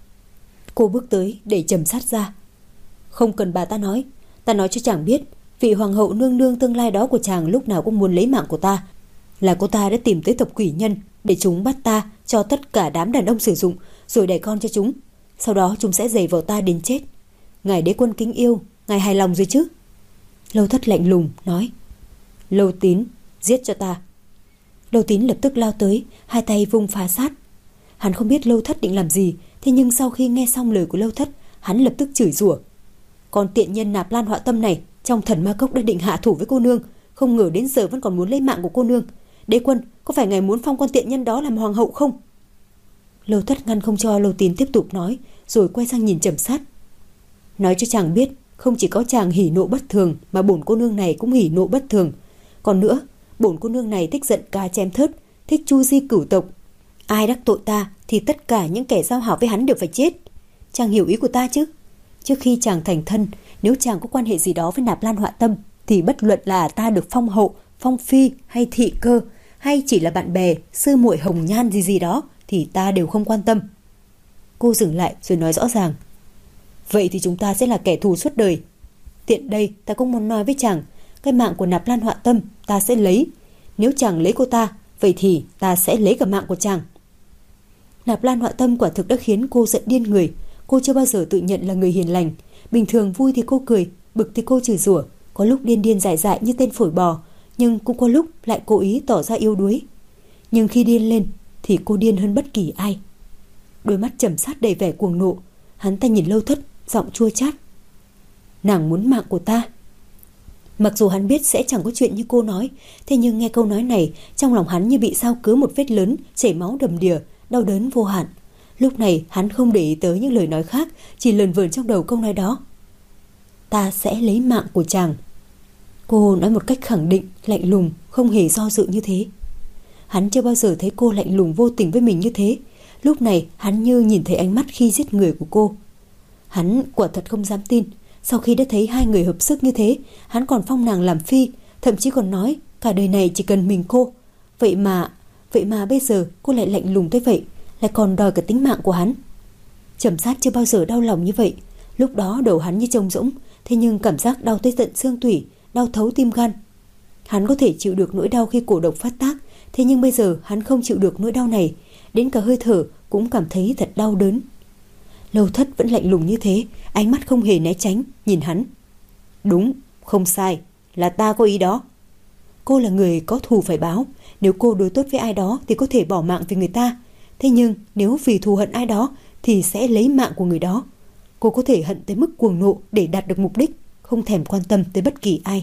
Cô bước tới đẩy Trầm Sát ra. "Không cần bà ta nói, ta nói cho chàng biết, vị hoàng hậu nương nương tương lai đó của chàng lúc nào cũng muốn lấy mạng của ta. Là cô ta đã tìm tới tộc quỷ nhân để chúng bắt ta cho tất cả đám đàn ông sử dụng, rồi đẻ con cho chúng. Sau đó chúng sẽ giày vào ta đến chết. Ngài đế quân kính yêu, ngài hài lòng rồi chứ?" Lâu Thất lạnh lùng nói: "Lâu Tín, giết cho ta." Lâu Tín lập tức lao tới, hai tay vung phá sát. Hắn không biết Lâu Thất định làm gì, thế nhưng sau khi nghe xong lời của Lâu Thất, hắn lập tức chửi rủa: "Con tiện nhân Nạp Lan Họa Tâm này, trong Thần Ma Cốc đã định hạ thủ với cô nương, không ngờ đến giờ vẫn còn muốn lấy mạng của cô nương. Đế quân, có phải ngài muốn phong con tiện nhân đó làm hoàng hậu không?" Lâu Thất ngăn không cho Lâu Tín tiếp tục nói, rồi quay sang nhìn Trầm Sát: "Nói cho chàng biết, không chỉ có chàng hỉ nộ bất thường mà bổn cô nương này cũng hỉ nộ bất thường. Còn nữa, bổn cô nương này thích giận cá chém thớt, thích chu di cửu tộc. Ai đắc tội ta thì tất cả những kẻ giao hảo với hắn đều phải chết. Chàng hiểu ý của ta chứ? Trước khi chàng thành thân, nếu chàng có quan hệ gì đó với Nạp Lan Họa Tâm thì bất luận là ta được phong hậu, phong phi hay thị cơ, hay chỉ là bạn bè, sư muội hồng nhan gì gì đó, thì ta đều không quan tâm." Cô dừng lại rồi nói rõ ràng: "Vậy thì chúng ta sẽ là kẻ thù suốt đời. Tiện đây ta cũng muốn nói với chàng, cái mạng của Nạp Lan Họa Tâm ta sẽ lấy. Nếu chàng lấy cô ta, vậy thì ta sẽ lấy cả mạng của chàng." Nạp Lan Họa Tâm quả thực đã khiến cô giận điên người. Cô chưa bao giờ tự nhận là người hiền lành. Bình thường vui thì cô cười, bực thì cô chửi rủa, có lúc điên điên dại dại như tên phổi bò, nhưng cũng có lúc lại cố ý tỏ ra yếu đuối. Nhưng khi điên lên thì cô điên hơn bất kỳ ai. Đôi mắt Trầm Sát đầy vẻ cuồng nộ. Hắn ta nhìn Lâu Thất, giọng chua chát: "Nàng muốn mạng của ta." Mặc dù hắn biết sẽ chẳng có chuyện như cô nói, thế nhưng nghe câu nói này, trong lòng hắn như bị sao cứa một vết lớn, chảy máu đầm đìa, đau đớn vô hạn. Lúc này hắn không để ý tới những lời nói khác, chỉ lờn vờn trong đầu câu nói đó: "Ta sẽ lấy mạng của chàng." Cô nói một cách khẳng định, lạnh lùng, không hề do dự như thế. Hắn chưa bao giờ thấy cô lạnh lùng vô tình với mình như thế. Lúc này hắn như nhìn thấy ánh mắt khi giết người của cô. Hắn quả thật không dám tin. Sau khi đã thấy hai người hợp sức như thế, hắn còn phong nàng làm phi, thậm chí còn nói cả đời này chỉ cần mình cô. Vậy mà, vậy mà bây giờ cô lại lạnh lùng tới vậy, lại còn đòi cả tính mạng của hắn. Trầm Sát chưa bao giờ đau lòng như vậy. Lúc đó đầu hắn như trống rỗng, thế nhưng cảm giác đau tới tận xương tủy, đau thấu tim gan. Hắn có thể chịu được nỗi đau khi cổ độc phát tác, thế nhưng bây giờ hắn không chịu được nỗi đau này, đến cả hơi thở cũng cảm thấy thật đau đớn. Lâu Thất vẫn lạnh lùng như thế, ánh mắt không hề né tránh, nhìn hắn. Đúng, không sai, là ta có ý đó. Cô là người có thù phải báo, nếu cô đối tốt với ai đó thì có thể bỏ mạng vì người ta. Thế nhưng nếu vì thù hận ai đó thì sẽ lấy mạng của người đó. Cô có thể hận tới mức cuồng nộ để đạt được mục đích, không thèm quan tâm tới bất kỳ ai.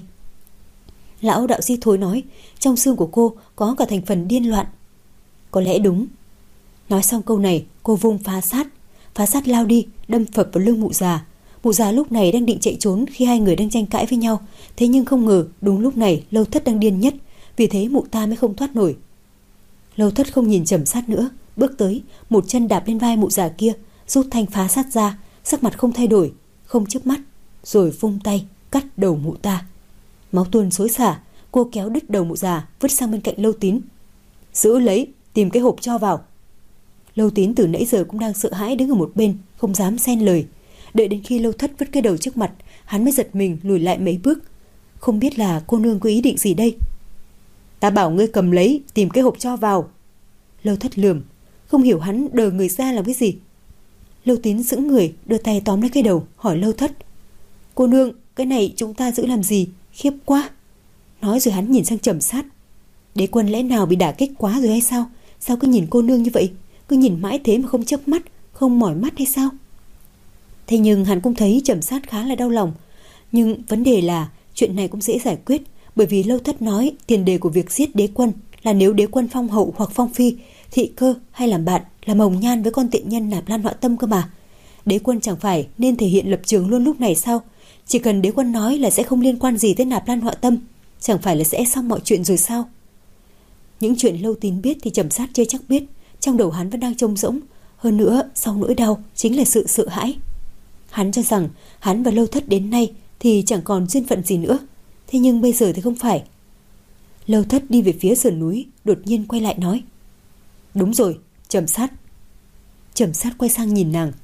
Lão đạo sĩ Thối nói, trong xương của cô có cả thành phần điên loạn. Có lẽ đúng. Nói xong câu này, cô vung phá sát. Phá sát lao đi, đâm phập vào lưng mụ già. Mụ già lúc này đang định chạy trốn khi hai người đang tranh cãi với nhau. Thế nhưng không ngờ đúng lúc này Lâu Thất đang điên nhất, vì thế mụ ta mới không thoát nổi. Lâu Thất không nhìn Trầm Sát nữa, bước tới, một chân đạp lên vai mụ già kia, rút thanh phá sát ra, sắc mặt không thay đổi, không chớp mắt, rồi vung tay cắt đầu mụ ta. Máu tuôn xối xả, cô kéo đứt đầu mụ già, vứt sang bên cạnh Lâu Tín. Giữ lấy, tìm cái hộp cho vào. Lâu Tín từ nãy giờ cũng đang sợ hãi đứng ở một bên, không dám xen lời. Đợi đến khi Lâu Thất vứt cái đầu trước mặt, hắn mới giật mình lùi lại mấy bước. Không biết là cô nương có ý định gì đây? Ta bảo ngươi cầm lấy, tìm cái hộp cho vào. Lâu Thất lườm, không hiểu hắn đờ người ra làm cái gì. Lâu Tín sững người, đưa tay tóm lấy cái đầu, hỏi Lâu Thất. Cô nương, cái này chúng ta giữ làm gì? Khiếp quá. Nói rồi hắn nhìn sang Trầm Sát. Đế quân lẽ nào bị đả kích quá rồi hay sao? Sao cứ nhìn cô nương như vậy? Cứ nhìn mãi thế mà không chớp mắt, không mỏi mắt hay sao? Thế nhưng hắn cũng thấy Trầm Sát khá là đau lòng. Nhưng vấn đề là chuyện này cũng dễ giải quyết, bởi vì Lâu Thất nói tiền đề của việc giết đế quân là nếu đế quân phong hậu hoặc phong phi, thị cơ hay làm bạn, làm hồng nhan với con tiện nhân Nạp Lan Họa Tâm cơ mà. Đế quân chẳng phải nên thể hiện lập trường luôn lúc này sao? Chỉ cần đế quân nói là sẽ không liên quan gì tới Nạp Lan Họa Tâm, chẳng phải là sẽ xong mọi chuyện rồi sao? Những chuyện Lâu Tín biết thì Trầm Sát chưa chắc biết. Trong đầu hắn vẫn đang trống rỗng. Hơn nữa sau nỗi đau chính là sự sợ hãi. Hắn cho rằng hắn và Lâu Thất đến nay thì chẳng còn duyên phận gì nữa. Thế nhưng bây giờ thì không phải. Lâu Thất đi về phía sườn núi, đột nhiên quay lại nói. Đúng rồi, Trầm Sát. Trầm Sát quay sang nhìn nàng.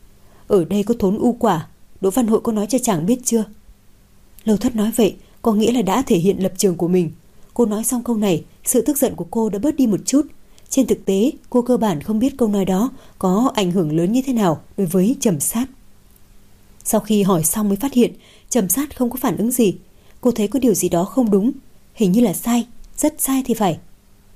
Ở đây có thốn u quả, Đỗ Văn Hội có nói cho chàng biết chưa? Lâu Thất nói vậy có nghĩa là đã thể hiện lập trường của mình. Cô nói xong câu này, sự tức giận của cô đã bớt đi một chút. Trên thực tế cô cơ bản không biết câu nói đó có ảnh hưởng lớn như thế nào đối với Trầm Sát. Sau khi hỏi xong mới phát hiện Trầm Sát không có phản ứng gì. Cô thấy có điều gì đó không đúng, hình như là sai, rất sai thì phải.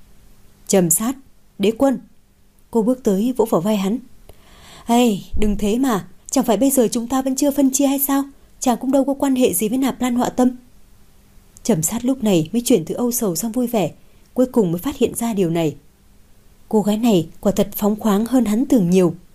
Trầm Sát, đế quân. Cô bước tới vỗ vào vai hắn. Ây, đừng thế mà, chẳng phải bây giờ chúng ta vẫn chưa phân chia hay sao? Chàng cũng đâu có quan hệ gì với Nạp Lan Họa Tâm. Trầm Sát lúc này mới chuyển từ âu sầu sang vui vẻ, cuối cùng mới phát hiện ra điều này. Cô gái này quả thật phóng khoáng hơn hắn tưởng nhiều.